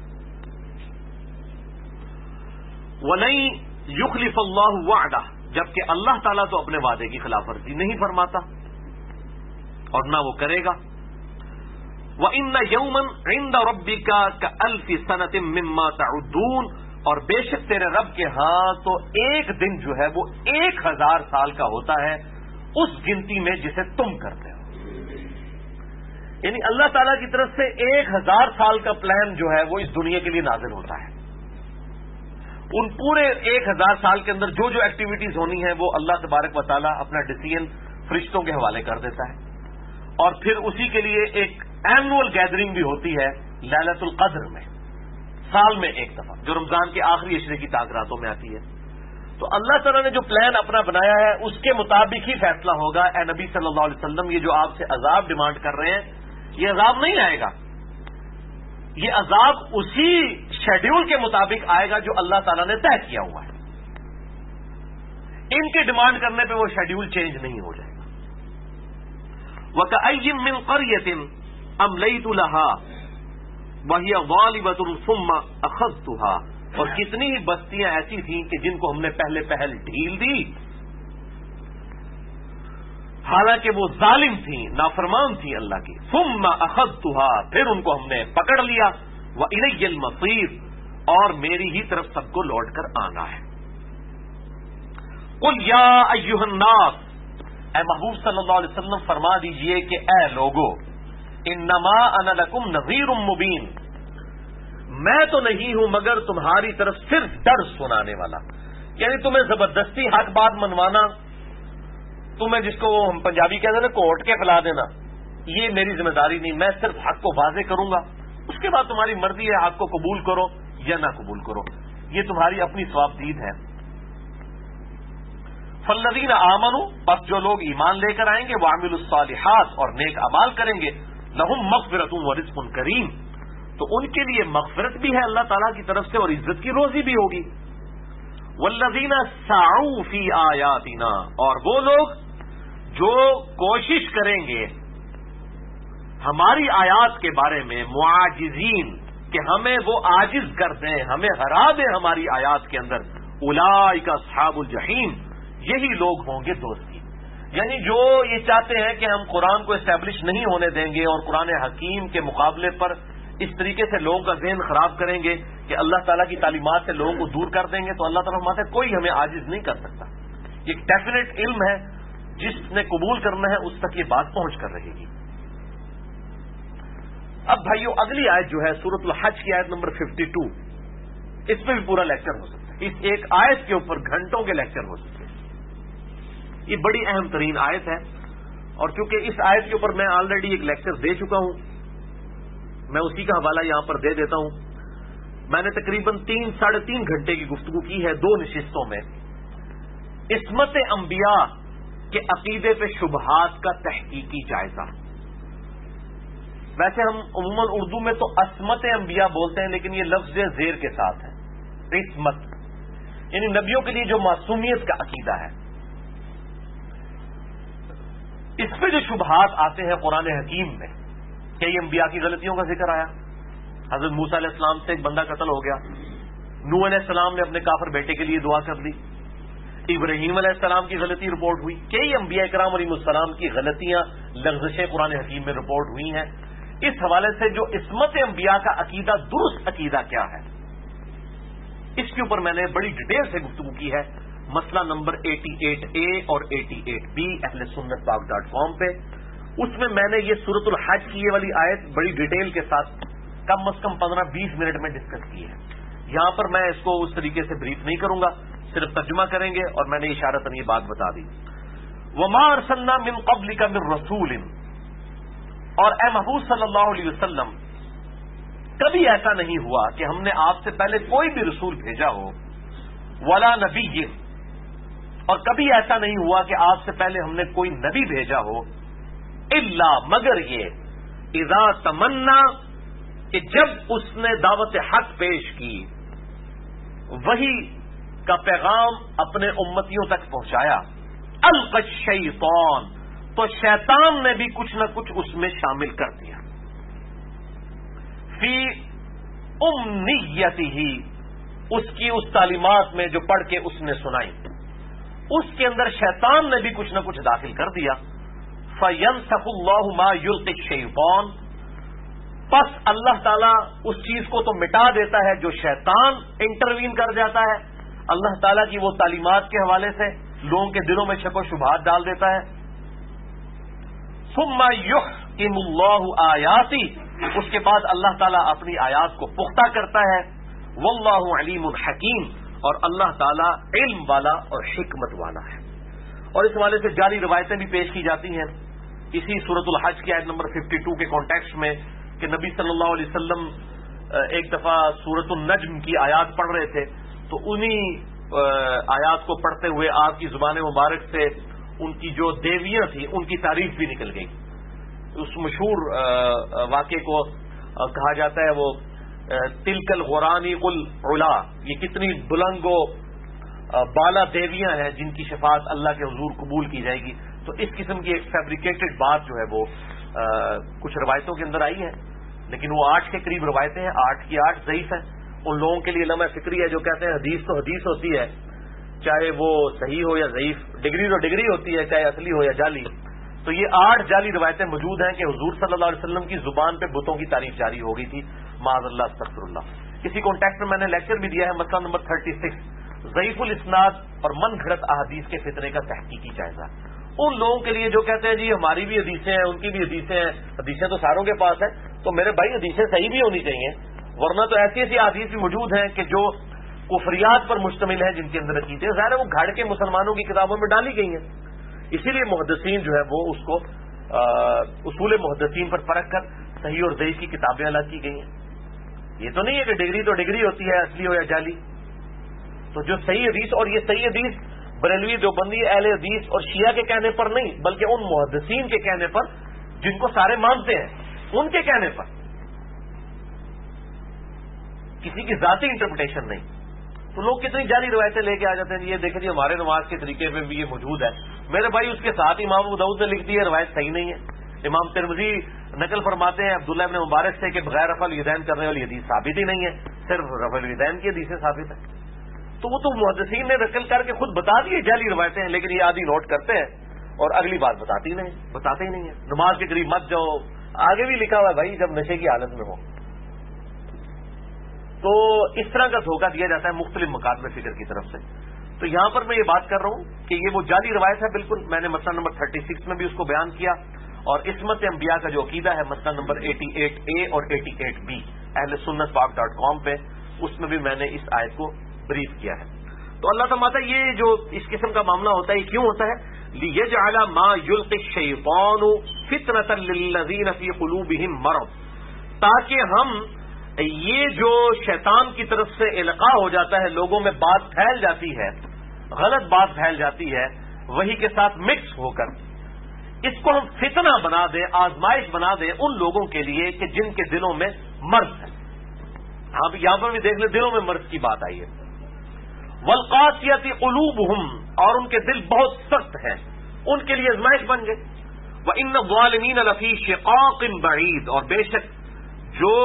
وَلَن يُخْلِفَ اللَّهُ وَعْدَهُ، جبکہ اللہ تعالیٰ تو اپنے وعدے کی خلاف ورزی نہیں فرماتا اور نہ وہ کرے گا۔ وَإِنَّ يَوْمًا عِندَ رَبِّكَ كَأَلْفِ سَنَةٍ مِّمَّا تَعُدُّونَ، اور بے شک تیرے رب کے ہاں تو ایک دن جو ہے وہ 1000 سال کا ہوتا ہے اس گنتی میں جسے تم کرتے ہو۔ یعنی اللہ تعالیٰ کی طرف سے 1000 سال کا پلان جو ہے وہ اس دنیا کے لیے نازل ہوتا ہے۔ ان پورے 1000 سال کے اندر جو جو ایکٹیویٹیز ہونی ہے وہ اللہ تبارک و تعالیٰ اپنا ڈیسیژن فرشتوں کے حوالے کر دیتا ہے، اور پھر اسی کے لیے ایک اینوئل گیدرنگ بھی ہوتی ہے لیلۃ القدر میں، سال میں ایک دفعہ، جو رمضان کے آخری عشرے کی تاثراتوں میں آتی ہے۔ تو اللہ تعالیٰ نے جو پلان اپنا بنایا ہے اس کے مطابق ہی فیصلہ ہوگا۔ اے نبی صلی اللہ علیہ وسلم یہ جو آپ سے عذاب ڈیمانڈ کر رہے ہیں یہ عذاب نہیں آئے گا، یہ عذاب اسی شیڈیول کے مطابق آئے گا جو اللہ تعالیٰ نے طے کیا ہوا ہے۔ ان کے ڈیمانڈ کرنے پہ وہ شیڈیول چینج نہیں ہو جائے گا۔ وَكَأَيٍّ مِّن قَرْيَةٍ أَمْلَيْتُ لَهَا وَهِيَ ظَالِمَةٌ ثُمَّ أَخَذْتُهَا، اور کتنی ہی بستیاں ایسی تھیں کہ جن کو ہم نے پہلے پہل ڈھیل دی حالانکہ وہ ظالم تھیں، نافرمان تھیں اللہ کی۔ ثم اخذتها، پھر ان کو ہم نے پکڑ لیا۔ وإلی المصیر، اور میری ہی طرف سب کو لوٹ کر آنا ہے۔ قل یا ایھا الناس، اے محبوب صلی اللہ علیہ وسلم فرما دیجئے کہ اے لوگو، انما انا لکم نذیر مبین، میں تو نہیں ہوں مگر تمہاری طرف صرف ڈر سنانے والا. یعنی تمہیں زبردستی حق بات منوانا، تمہیں جس کو ہم پنجابی کہتے ہیں نا کوٹ کے پلا دینا، یہ میری ذمہ داری نہیں. میں صرف حق کو واضح کروں گا، اس کے بعد تمہاری مرضی ہے حق کو قبول کرو یا نہ قبول کرو، یہ تمہاری اپنی ثواب دید ہے. فالذین آمنوا، بس جو لوگ ایمان لے کر آئیں گے، وعملوا الصالحات، اور نیک اعمال کریں گے، لہم مغفرۃ ورزق کریم، تو ان کے لیے مغفرت بھی ہے اللہ تعالیٰ کی طرف سے اور عزت کی روزی بھی ہوگی. والذین سعوا فی آیاتنا، اور وہ لوگ جو کوشش کریں گے ہماری آیات کے بارے میں، معاجزین، کہ ہمیں وہ عاجز کر دیں، ہمیں ہرا دیں ہماری آیات کے اندر، اولئک اصحاب الجحیم، یہی لوگ ہوں گے دوستی. یعنی جو یہ چاہتے ہیں کہ ہم قرآن کو اسٹیبلش نہیں ہونے دیں گے اور قرآن حکیم کے مقابلے پر اس طریقے سے لوگوں کا ذہن خراب کریں گے کہ اللہ تعالیٰ کی تعلیمات سے لوگوں کو دور کر دیں گے، تو اللہ تعالیٰ فرماتا ہے کوئی ہمیں عاجز نہیں کر سکتا. یہ ایک ڈیفینیٹ علم ہے، جس نے قبول کرنا ہے اس تک یہ بات پہنچ کر رہے گی. اب بھائیو اگلی آیت جو ہے سورۃ الحج کی آیت نمبر 52، اس میں بھی پورا لیکچر ہو سکتا ہے. اس ایک آیت کے اوپر گھنٹوں کے لیکچر ہو سکتے ہیں. یہ بڑی اہم ترین آیت ہے، اور چونکہ اس آیت کے اوپر میں آلریڈی ایک لیکچر دے چکا ہوں، میں اسی کا حوالہ یہاں پر دے دیتا ہوں. میں نے تقریباً 3-3.5 گھنٹے کی گفتگو کی ہے 2 نشستوں میں. عصمت انبیاء کے عقیدے پہ شبہات کا تحقیقی جائزہ. ویسے ہم عموماً اردو میں تو عصمت انبیاء بولتے ہیں، لیکن یہ لفظ زیر کے ساتھ ہے. عصمت یعنی نبیوں کے لیے جو معصومیت کا عقیدہ ہے. اس پہ جو شبہات آتے ہیں قرآن حکیم میں، کئی انبیاء کی غلطیوں کا ذکر آیا. حضرت موسیٰ علیہ السلام سے ایک بندہ قتل ہو گیا، نوح علیہ السلام نے اپنے کافر بیٹے کے لیے دعا کر لی، ابراہیم علیہ السلام کی غلطی رپورٹ ہوئی، کئی انبیاء کرام علیہ السلام کی غلطیاں، لغزشیں قرآن حکیم میں رپورٹ ہوئی ہیں. اس حوالے سے جو عصمت انبیاء کا عقیدہ، درست عقیدہ کیا ہے، اس کے اوپر میں نے بڑی ڈیٹیل سے گفتگو کی ہے. مسئلہ نمبر 88A اور 88B اہل سنت پاک.com پہ. اس میں نے یہ سورۃ الحج کی یہ والی آیت بڑی ڈیٹیل کے ساتھ کم از کم 15-20 منٹ میں ڈسکس کی ہے. یہاں پر میں اس کو اس طریقے سے بریف نہیں کروں گا، صرف ترجمہ کریں گے، اور میں نے اشارتاً یہ بات بتا دی. وَمَا أَرْسَلْنَا مِن قَبْلِكَ مِن رَّسُولٍ، اور اے محبوب صلی اللہ علیہ وسلم کبھی ایسا نہیں ہوا کہ ہم نے آپ سے پہلے کوئی بھی رسول بھیجا ہو، وَلَا نَبِيٍّ، اور کبھی ایسا نہیں ہوا کہ آپ سے پہلے ہم نے کوئی نبی بھیجا ہو، الا مگر یہ، اذا تمنا، کہ جب اس نے دعوت حق پیش کی، وہی کا پیغام اپنے امتیوں تک پہنچایا، القى الشیطان، تو شیطان نے بھی کچھ نہ کچھ اس میں شامل کر دیا، فی امنیتہ، اس کی اس تعلیمات میں جو پڑھ کے اس نے سنائی، اس کے اندر شیطان نے بھی کچھ نہ کچھ داخل کر دیا. فَيَنْسَخُ اللَّهُ مَا يُلْقِي الشَّيْطَانُ، پس اللہ تعالیٰ اس چیز کو تو مٹا دیتا ہے جو شیطان انٹروین کر جاتا ہے، اللہ تعالیٰ کی وہ تعلیمات کے حوالے سے لوگوں کے دلوں میں شک و شبہات ڈال دیتا ہے. ثُمَّ يُحْكِمُ اللَّهُ آيَاتِهِ، اس کے بعد اللہ تعالیٰ اپنی آیات کو پختہ کرتا ہے. وَاللَّهُ عَلِيمٌ حَكِيمٌ، اور اللہ تعالیٰ علم والا اور حکمت والا ہے. اور اس حوالے سے جعلی روایتیں بھی پیش کی جاتی ہیں اسی سورۃ الحج کی آیت نمبر 52 کے کانٹیکسٹ میں، کہ نبی صلی اللہ علیہ وسلم ایک دفعہ سورۃ النجم کی آیات پڑھ رہے تھے، تو انہی آیات کو پڑھتے ہوئے آپ کی زبان مبارک سے ان کی جو دیویاں تھیں ان کی تعریف بھی نکل گئی. اس مشہور واقعے کو کہا جاتا ہے وہ تلک الغرانی العلا، یہ کتنی بلند و بالا دیویاں ہیں جن کی شفاعت اللہ کے حضور قبول کی جائے گی. تو اس قسم کی ایک فیبریکیٹڈ بات جو ہے وہ کچھ روایتوں کے اندر آئی ہے، لیکن وہ 8 کے قریب روایتیں ہیں، 8 کی 8 ضعیف ہیں. ان لوگوں کے لیے لمحہ فکری ہے جو کہتے ہیں حدیث تو حدیث ہوتی ہے، چاہے وہ صحیح ہو یا ضعیف، ڈگری تو ڈگری ہوتی ہے چاہے اصلی ہو یا جعلی. تو یہ 8 جعلی روایتیں موجود ہیں کہ حضور صلی اللہ علیہ وسلم کی زبان پہ بتوں کی تعریف جاری ہو گئی تھی، معاذ اللہ استغفر اللہ. اسی کانٹیکٹ میں نے لیکچر بھی دیا ہے، مسئلہ نمبر 36، ضعیف الاسناد اور من گھڑت احادیث کے فتنے کا تحقیقی جائزہ. ان لوگوں کے لیے جو کہتے ہیں جی ہماری بھی حدیثیں ہیں، ان کی بھی حدیثیں ہیں، حدیثیں تو ساروں کے پاس ہیں، تو میرے بھائی حدیثیں صحیح بھی ہونی چاہیے ورنہ تو ایسی ایسی احادیث بھی موجود ہیں کہ جو کفریات پر مشتمل ہیں، جن کے اندر عقیدے ظاہر ہے وہ گھڑ کے مسلمانوں کی کتابوں میں ڈالی گئی ہیں. اسی لیے محدثین جو ہے وہ اس کو اصول محدثین پر پرکھ کر صحیح اور ضعیف کی کتابیں الگ کی گئی ہیں. یہ تو نہیں ہے کہ ڈگری تو ڈگری ہوتی ہے، اصلی ہو یا جعلی. تو جو صحیح حدیث، اور یہ صحیح حدیث بریلوی، دیوبندی، اہل حدیث اور شیعہ کے کہنے پر نہیں، بلکہ ان محدثین کے کہنے پر جن کو سارے مانتے ہیں، ان کے کہنے پر، کسی کی ذاتی انٹرپریٹیشن نہیں. تو لوگ کتنی جعلی روایتیں لے کے آ جاتے ہیں. یہ دیکھیں جی ہمارے نماز کے طریقے میں بھی یہ موجود ہے. میرے بھائی اس کے ساتھ امام ابو داؤد نے لکھ دی ہے روایت صحیح نہیں ہے. امام ترمذی نقل فرماتے ہیں عبداللہ ابن مبارک سے کہ بغیر رفع الیدین کرنے والی حدیث ثابت ہی نہیں ہے، صرف رفع الیدین کی حدیثیں ثابت ہیں. تو وہ تو محدثین نے نقل کر کے خود بتا دیے جعلی روایتیں ہیں، لیکن یہ آدھی نوٹ کرتے ہیں اور اگلی بات بتاتے ہی نہیں ہے. نماز کے قریب مت جاؤ، آگے بھی لکھا ہوا ہے بھائی جب نشے کی حالت میں ہو. تو اس طرح کا دھوکہ دیا جاتا ہے مختلف مکاتب فکر کی طرف سے. تو یہاں پر میں یہ بات کر رہا ہوں کہ یہ وہ جعلی روایت ہے بالکل. میں نے مسئلہ نمبر 36 میں بھی اس کو بیان کیا، اور عصمت انبیاء کا جو عقیدہ ہے مسئلہ نمبر 88A اور 88B اہل سنت پاک.com پہ، اس میں بھی میں نے اس آیت کو بریف کیا ہے. تو اللہ تعالیٰ یہ جو اس قسم کا معاملہ ہوتا ہے یہ کیوں ہوتا ہے؟ لِيَجْعَلَ مَا يُلْقِ الشَّيْطَانُ فِتْنَةً لِّلَّذِينَ فِي قُلُوبِهِم مَّرَضٌ، تاکہ ہم یہ جو شیطان کی طرف سے القاء ہو جاتا ہے، لوگوں میں بات پھیل جاتی ہے، غلط بات پھیل جاتی ہے وہی کے ساتھ مکس ہو کر، اس کو ہم فتنہ بنا دیں، آزمائش بنا دیں ان لوگوں کے لیے کہ جن کے دلوں میں مرض ہے. آپ یہاں پر بھی دیکھ لیں دلوں میں مرض کی بات آئی ہے. وَالْقَاسِيَةِ قُلُوبُهُمْ، اور ان کے دل بہت سخت ہیں، ان کے لیے آزمائش بن گئے. وَإِنَّ الظَّالِمِينَ لَفِي شِقَاقٍ بَعِيدٍ، اور بے شک جو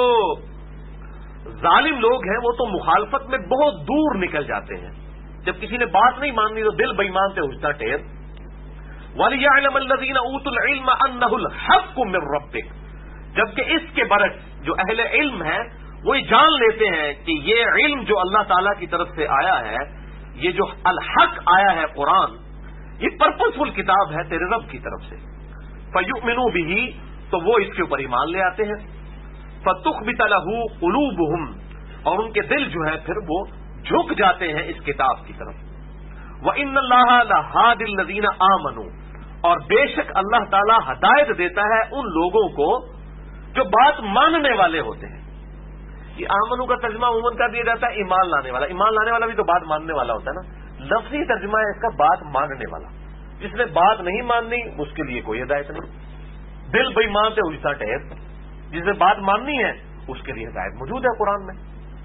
ظالم لوگ ہیں وہ تو مخالفت میں بہت دور نکل جاتے ہیں. جب کسی نے بات نہیں ماننی تو دل بےایمان سے اجتا ٹیر. وَلِيَعْلَمَ الَّذِينَ أُوتُوا الْعِلْمَ أَنَّهُ الْحَقُّ مِنْ رَبِّكَ، جبکہ اس کے برعکس جو اہل علم ہیں وہ یہ جان لیتے ہیں کہ یہ علم جو اللہ تعالیٰ کی طرف سے آیا ہے، یہ جو الحق آیا ہے قرآن، یہ پرپسفل کتاب ہے تیرے رب کی طرف سے. فَيُؤْمِنُوا بِهِ، تو وہ اس کے اوپر ایمان لے آتے ہیں. فَتُخْبِتَ لَهُ قُلُوبُهُمْ، اور ان کے دل جو ہے پھر وہ جھک جاتے ہیں اس کتاب کی طرف. وَإِنَّ اللَّهَ لَهَادِ الَّذِينَ آمَنُوا، اور بے شک اللہ تعالیٰ ہدایت دیتا ہے ان لوگوں کو جو بات ماننے والے ہوتے ہیں. یہ آمنو کا ترجمہ عموماً کر دیا جاتا ہے ایمان لانے والا. ایمان لانے والا بھی تو بات ماننے والا ہوتا ہے نا. لفظی ترجمہ ہے اس کا بات ماننے والا. جس نے بات نہیں ماننی اس کے لیے کوئی ہدایت نہیں. دل بے ایمان سے اجتا ٹھہر. جس نے بات ماننی ہے اس کے لیے ہدایت موجود ہے قرآن میں.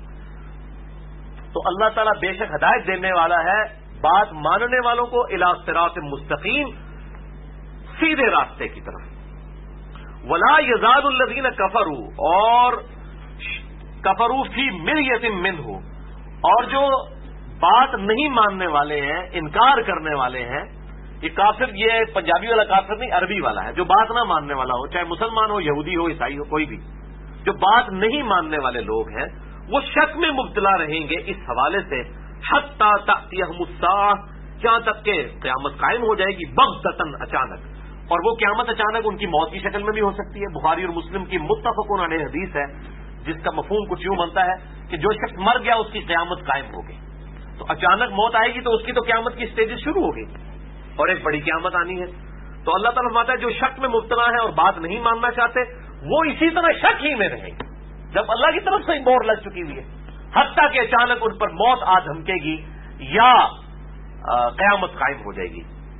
تو اللہ تعالیٰ بے شک ہدایت دینے والا ہے بات ماننے والوں کو الی صراط مستقیم، سیدھے راستے کی طرف. ولا یزال الذین کفروا، اور کفروا فی مریۃ منہ، اور جو بات نہیں ماننے والے ہیں، انکار کرنے والے ہیں. یہ کافر، یہ پنجابی والا کافر نہیں، عربی والا ہے، جو بات نہ ماننے والا ہو، چاہے مسلمان ہو، یہودی ہو، عیسائی ہو، کوئی بھی جو بات نہیں ماننے والے لوگ ہیں وہ شک میں مبتلا رہیں گے اس حوالے سے حتی تأتیہم الساعہ، جہاں تک کہ قیامت قائم ہو جائے گی بغتۃ، اچانک. اور وہ قیامت اچانک ان کی موت کی شکل میں بھی ہو سکتی ہے. بخاری اور مسلم کی متفق علیہ حدیث ہے جس کا مفہوم کچھ یوں بنتا ہے کہ جو شخص مر گیا اس کی قیامت قائم ہو گئی. تو اچانک موت آئے گی تو اس کی تو قیامت کی سٹیجز شروع ہو گئی اور ایک بڑی قیامت آنی ہے. تو اللہ تعالیٰ فرماتا ہے جو شک میں مبتلا ہے اور بات نہیں ماننا چاہتے وہ اسی طرح شک ہی میں رہیں گے جب اللہ کی طرف سے مہر لگ چکی ہوئی ہے، حتیٰ کہ اچانک ان پر موت آ دھمکے گی یا قیامت قائم ہو جائے گی.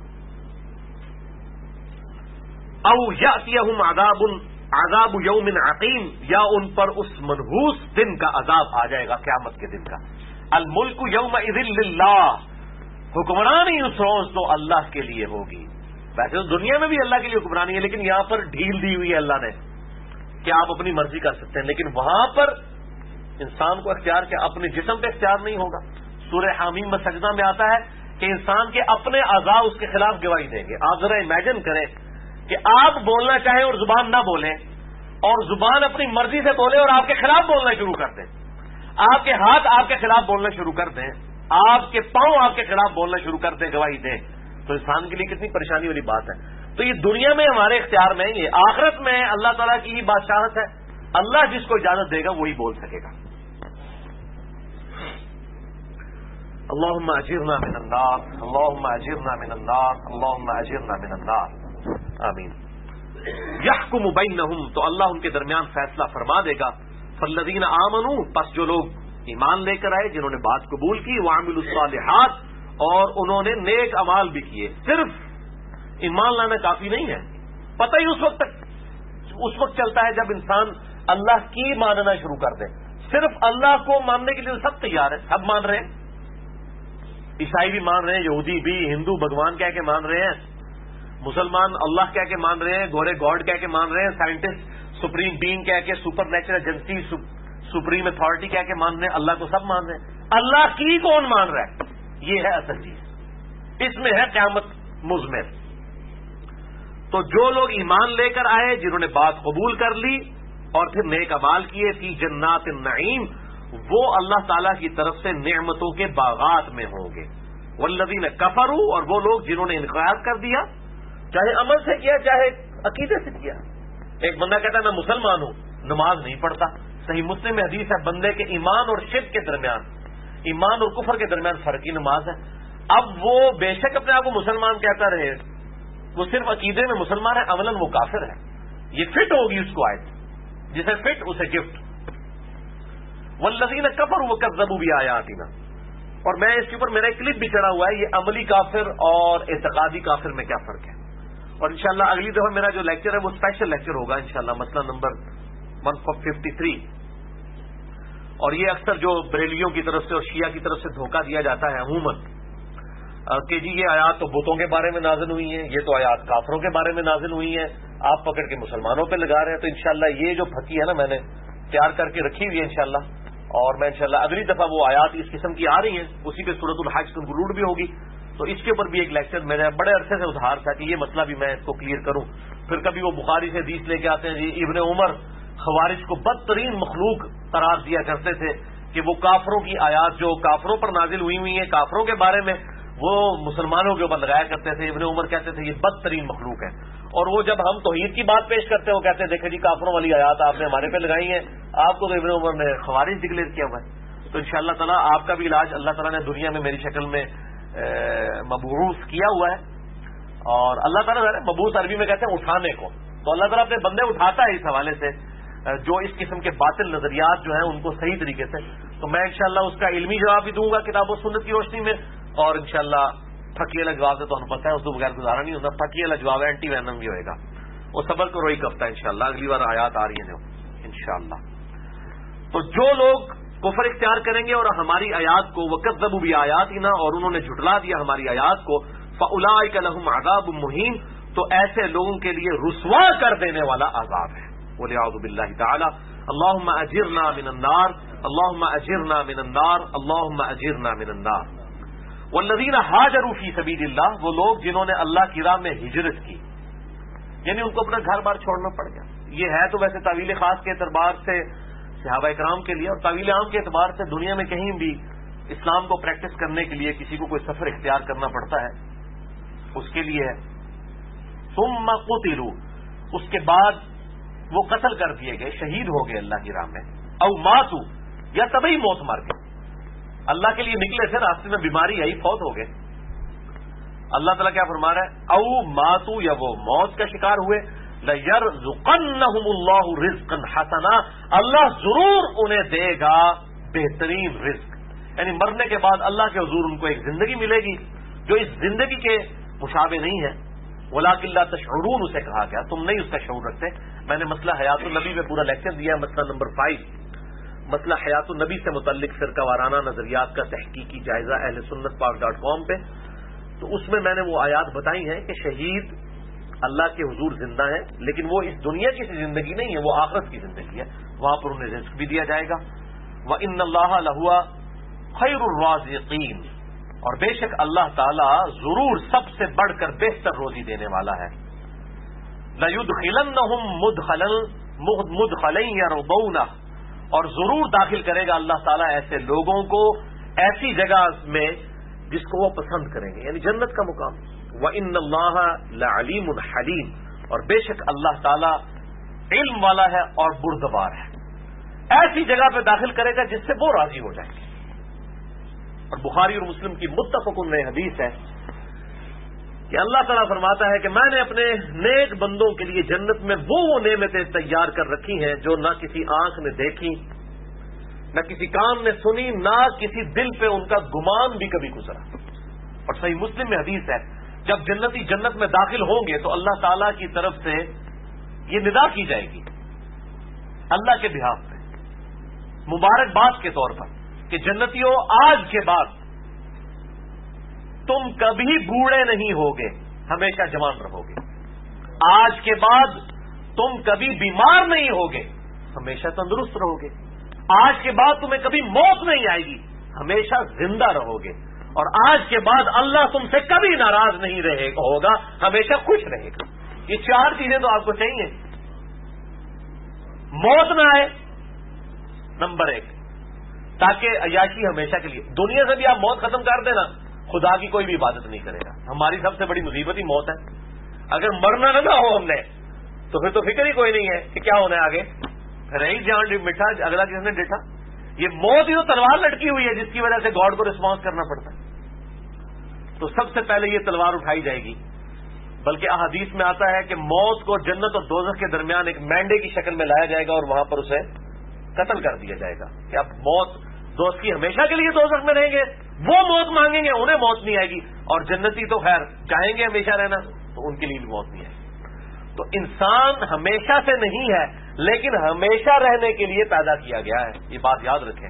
او یاتیہم عذاب یوم عقیم، یا ان پر اس منحوس دن کا عذاب آ جائے گا، قیامت کے دن کا. الملک یومئذ للہ، حکمرانی اس روز تو اللہ کے لیے ہوگی. ویسے تو دنیا میں بھی اللہ کے لیے حکمرانی ہے، لیکن یہاں پر ڈھیل دی ہوئی ہے اللہ نے کہ آپ اپنی مرضی کر سکتے ہیں، لیکن وہاں پر انسان کو اختیار کیا، اپنے جسم پہ اختیار نہیں ہوگا. سورہ حامیم میں سجدہ میں آتا ہے کہ انسان کے اپنے اعضاء اس کے خلاف گواہی دیں گے. آپ ذرا امیجن کریں کہ آپ بولنا چاہیں اور زبان نہ بولیں، اور زبان اپنی مرضی سے بولے اور آپ کے خلاف بولنا شروع کر دیں، آپ کے ہاتھ آپ کے خلاف بولنا شروع کر دیں، آپ کے پاؤں آپ کے خلاف بولنا شروع کر دیں، گواہی دیں، تو انسان کے لیے کتنی پریشانی والی بات ہے. تو یہ دنیا میں ہمارے اختیار میں، یہ آخرت میں اللہ تعالیٰ کی ہی بادشاہت ہے. اللہ جس کو اجازت دے گا وہی بول سکے گا. اللہم اجرنا من النار، اللہم اجرنا من النار، اللہم اجرنا من النار، آمین. یحکم بینہم، تو اللہ ان کے درمیان فیصلہ فرما دے گا. فالذین آمنوا، پس جو لوگ ایمان لے کر آئے، جنہوں نے بات قبول کی، وعملوا الصالحات، اور انہوں نے نیک اعمال بھی کیے. صرف ایمان لانا کافی نہیں ہے. پتہ ہی اس وقت چلتا ہے جب انسان اللہ کی ماننا شروع کر دے. صرف اللہ کو ماننے کے لیے سب تیار ہے، سب مان رہے ہیں. عیسائی بھی مان رہے ہیں، یہودی بھی، ہندو بھگوان کہہ کے مان رہے ہیں، مسلمان اللہ کہہ کے مان رہے ہیں، گورے گاڈ کہہ کے مان رہے ہیں، سائنٹسٹ سپریم بینگ کہہ کے، super natural agency supreme authority کہہ کے مان رہے ہیں. اللہ کو سب مان رہے ہیں. اللہ کی کون مان رہا ہے؟ یہ ہے اصل چیز، اس میں ہے قیامت مضمر. تو جو لوگ ایمان لے کر آئے، جنہوں نے بات قبول کر لی اور پھر نیک اعمال کیے، فی جنات النعیم، وہ اللہ تعالیٰ کی طرف سے نعمتوں کے باغات میں ہوں گے. والذین کفروا، اور وہ لوگ جنہوں نے انکار کر دیا، چاہے عمل سے کیا چاہے عقیدے سے کیا. ایک بندہ کہتا ہے میں مسلمان ہوں، نماز نہیں پڑھتا. صحیح مسلم میں حدیث ہے، بندے کے ایمان اور شرک کے درمیان، ایمان اور کفر کے درمیان فرق ہی نماز ہے. اب وہ بے شک اپنے آپ کو مسلمان کہتا رہے، وہ صرف عقیدے میں مسلمان ہے، عملاً وہ کافر ہے. یہ فٹ ہوگی اس کو آیت، جسے فٹ اسے گفٹ. والذین کفروا وکذبوا بآیاتنا، اور میں اس کے اوپر میرا ایک کلپ بھی چڑھا ہوا ہے، یہ عملی کافر اور اعتقادی کافر میں کیا فرق ہے. اور انشاءاللہ اگلی دفعہ میرا جو لیکچر ہے وہ اسپیشل لیکچر ہوگا انشاءاللہ، مسئلہ نمبر 153. اور یہ اکثر جو بریلیوں کی طرف سے اور شیعہ کی طرف سے دھوکہ دیا جاتا ہے عموماً کہ جی یہ آیات تو بتوں کے بارے میں نازل ہوئی ہیں، یہ تو آیات کافروں کے بارے میں نازل ہوئی ہیں، آپ پکڑ کے مسلمانوں پہ لگا رہے ہیں. تو انشاءاللہ یہ جو پھکی ہے نا، میں نے تیار کر کے رکھی ہوئی ہے انشاءاللہ، اور میں انشاءاللہ اگلی دفعہ وہ آیات اس قسم کی آ رہی ہیں، اسی پہ سورۃ الحج کنکلوڈ بھی ہوگی، تو اس کے اوپر بھی ایک لیکچر میرے بڑے عرصے سے ادھار تھا کہ یہ مسئلہ بھی میں اس کو کلیئر کروں. پھر کبھی وہ بخاری سے حدیث لے کے آتے ہیں جی ابن عمر خوارج کو بدترین مخلوق قرار دیا کرتے تھے کہ وہ کافروں کی آیات جو کافروں پر نازل ہوئی ہیں کافروں کے بارے میں وہ مسلمانوں کے اوپر لگایا کرتے تھے. ابن عمر کہتے تھے یہ بدترین مخلوق ہے. اور وہ جب ہم توحید کی بات پیش کرتے ہیں وہ کہتے ہیں دیکھیں جی کافروں والی آیات آپ نے ہمارے پہ لگائی ہیں، آپ کو تو ابن عمر نے خوارج ڈکلیئر کیا ہوا ہے. تو انشاءاللہ تعالیٰ آپ کا بھی علاج اللہ تعالیٰ نے دنیا میں میری شکل میں مبعوث کیا ہوا ہے. اور اللہ تعالیٰ مبعوث عربی میں کہتے ہیں اٹھانے کو، تو اللہ تعالیٰ اپنے بندے اٹھاتا ہے اس حوالے سے جو اس قسم کے باطل نظریات جو ہیں ان کو صحیح طریقے سے. تو میں انشاءاللہ اس کا علمی جواب بھی دوں گا کتاب و سنت کی روشنی میں، اور انشاءاللہ پھکی والا جواب سے تو ہمیں پتہ ہے اس کو بغیر گزارا نہیں ہوتا. پھکی والا جواب ہے اینٹی وینم بھی ہوئے گا. وہ صبر کرو ایک ہفتہ انشاءاللہ، اگلی بار آیات آ رہی ہیں انشاءاللہ. تو جو لوگ کفر اختیار کریں گے اور ہماری آیات کو وکذبوا بآیاتنا، اور انہوں نے جھٹلا دیا ہماری آیات کو، فاولئک لهم عذاب مہین، تو ایسے لوگوں کے لیے رسوا کر دینے والا عذاب ہے. والعیاذ باللہ تعالی. اللہم اجرنا من النار، اللہم اجرنا من النار، اللہم اجرنا من النار. والذین ہاجروا فی سبیل اللہ، وہ لوگ جنہوں نے اللہ کی راہ میں ہجرت کی، یعنی ان کو اپنا گھر بار چھوڑنا پڑ گیا. یہ ہے تو ویسے تعویل خاص کے اعتبار سے صحابہ کرام کے لیے، اور تعویل عام کے اعتبار سے دنیا میں کہیں بھی اسلام کو پریکٹس کرنے کے لیے کسی کو کوئی سفر اختیار کرنا پڑتا ہے اس کے لیے ہے. ثم قتلوا، اس کے بعد وہ قتل کر دیے گئے، شہید ہو گئے اللہ کی راہ میں، او ماتوا، یا تبھی موت مار گئے. اللہ کے لیے نکلے تھے، راستے میں بیماری آئی، فوت ہو گئے. اللہ تعالیٰ کیا فرما رہا ہے؟ او ماتوا، یا وہ موت کا شکار ہوئے، لَيَرْزُقَنَّهُمُ اللَّهُ رِزْقًا حَسَنًا، اللہ ضرور انہیں دے گا بہترین رزق. یعنی مرنے کے بعد اللہ کے حضور ان کو ایک زندگی ملے گی جو اس زندگی کے مشابہ نہیں ہے. وَلَٰكِن لَا تَشْعُرُونَ اسے کہا گیا، تم نہیں اس کا شعور رکھتے. میں نے مسئلہ حیات النبی میں پورا لیکچر دیا ہے، مسئلہ نمبر 5، مسئلہ حیات النبی سے متعلق فرقہ وارانہ نظریات کا تحقیقی جائزہ اہل سنت پاک.com پہ. تو اس میں میں نے وہ آیات بتائی ہیں کہ شہید اللہ کے حضور زندہ ہیں، لیکن وہ اس دنیا کی زندگی نہیں ہے، وہ آخرت کی زندگی ہے، وہاں پر انہیں رزق بھی دیا جائے گا. وَإِنَّ اللَّهَ لَهُوَ خَيْرُ الرَّازِقِينَ، اور بے شک اللہ تعالیٰ ضرور سب سے بڑھ کر بہتر روزی دینے والا ہے. لَيُدْخِلَنَّهُمْ مُدْخَلًا يَرْضَوْنَهُ، اور ضرور داخل کرے گا اللہ تعالیٰ ایسے لوگوں کو ایسی جگہ میں جس کو وہ پسند کریں گے، یعنی جنت کا مقام. وَإِنَّ اللَّهَ لَعَلِيمٌ حَلِيمٌ، اور بے شک اللہ تعالیٰ علم والا ہے اور بردبار ہے. ایسی جگہ پہ داخل کرے گا جس سے وہ راضی ہو جائیں گے. اور بخاری اور مسلم کی متفق علیہ حدیث ہے کہ اللہ تعالیٰ فرماتا ہے کہ میں نے اپنے نیک بندوں کے لیے جنت میں وہ نعمتیں تیار کر رکھی ہیں جو نہ کسی آنکھ نے دیکھی، نہ کسی کان نے سنی، نہ کسی دل پہ ان کا گمان بھی کبھی گزرا. اور صحیح مسلم میں حدیث ہے جب جنتی جنت میں داخل ہوں گے تو اللہ تعالیٰ کی طرف سے یہ ندا کی جائے گی اللہ کے بہاف پہ مبارکباد کے طور پر کہ جنتیوں آج کے بعد تم کبھی بوڑھے نہیں ہوگے، ہمیشہ جوان رہو گے. آج کے بعد تم کبھی بیمار نہیں ہوگے، ہمیشہ تندرست رہو گے. آج کے بعد تمہیں کبھی موت نہیں آئے گی، ہمیشہ زندہ رہو گے. اور آج کے بعد اللہ تم سے کبھی ناراض نہیں رہے ہوگا، ہمیشہ خوش رہے گا. یہ چار چیزیں تو آپ کو چاہیے. موت نہ آئے نمبر 1، تاکہ عیاشی ہمیشہ کے لیے. دنیا سے بھی آپ موت ختم کر دینا، خدا کی کوئی بھی عبادت نہیں کرے گا. ہماری سب سے بڑی مصیبت ہی موت ہے. اگر مرنا نہ ہو ہم نے تو پھر تو فکر ہی کوئی نہیں ہے کہ کیا ہونا ہے آگے. رہی جان مٹھا اگلا کس نے ڈٹھا. یہ موت ہی تو تلوار لٹکی ہوئی ہے جس کی وجہ سے گاڈ کو رسپانس کرنا پڑتا ہے. تو سب سے پہلے یہ تلوار اٹھائی جائے گی. بلکہ احادیث میں آتا ہے کہ موت کو جنت اور دوزخ کے درمیان ایک مینڈے کی شکل میں لایا جائے گا اور وہاں پر اسے قتل کر دیا جائے گا کہ اب موت دوست کی ہمیشہ کے لیے دوزخ میں رہیں گے. وہ موت مانگیں گے انہیں موت نہیں آئے گی، اور جنتی تو خیر چاہیں گے ہمیشہ رہنا تو ان کے لیے بھی موت نہیں آئے گی. تو انسان ہمیشہ سے نہیں ہے لیکن ہمیشہ رہنے کے لیے پیدا کیا گیا ہے. یہ بات یاد رکھیں.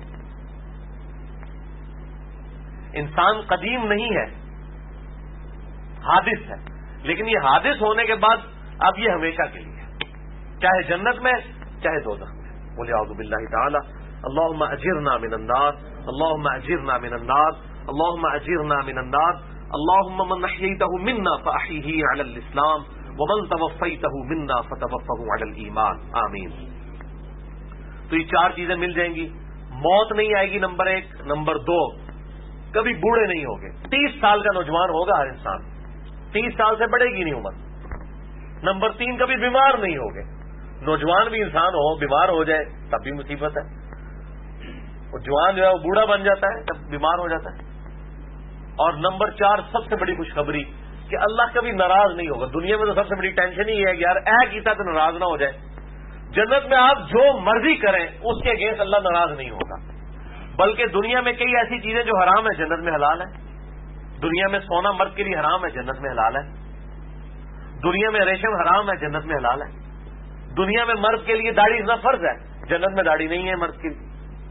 انسان قدیم نہیں ہے، حادث ہے، لیکن یہ حادث ہونے کے بعد اب یہ ہمیشہ کے لیے ہے، چاہے جنت میں چاہے دوزخ میں. بولے اعوذ باللہ تعالی. اللہم اجرنا من النار، اللہم اجرنا من النار، اللہم اجرنا من النار. اللہم من احییتہ منا فاحیہ علی الاسلام ومن توفیتہ منا فتوفہ علی الایمان. آمین. تو یہ چار چیزیں مل جائیں گی. موت نہیں آئے گی نمبر 1. نمبر 2، کبھی بوڑھے نہیں ہوگے. 30 سال کا نوجوان ہوگا ہر انسان، 30 سال سے بڑھے گی نہیں عمر. نمبر 3، کبھی بیمار نہیں ہوگے. نوجوان بھی انسان ہو بیمار ہو جائے تب بھی مصیبت ہے. اور جوان جو ہے وہ بوڑھا بن جاتا ہے تب بیمار ہو جاتا ہے. اور نمبر 4، سب سے بڑی خوشخبری کہ اللہ کبھی ناراض نہیں ہوگا. دنیا میں تو سب سے بڑی ٹینشن ہی ہے کہ یار کیتا تو ناراض نہ ہو جائے. جنت میں آپ جو مرضی کریں اس کے اگینسٹ اللہ ناراض نہیں ہوگا. بلکہ دنیا میں کئی ایسی چیزیں جو حرام ہیں جنت میں حلال ہیں. دنیا میں سونا مرد کے لیے حرام ہے، جنت میں حلال ہے. دنیا میں ریشم حرام ہے، جنت میں حلال ہے. دنیا میں مرد کے لیے داڑھی اتنا فرض ہے، جنت میں داڑھی نہیں ہے مرد کے لیے.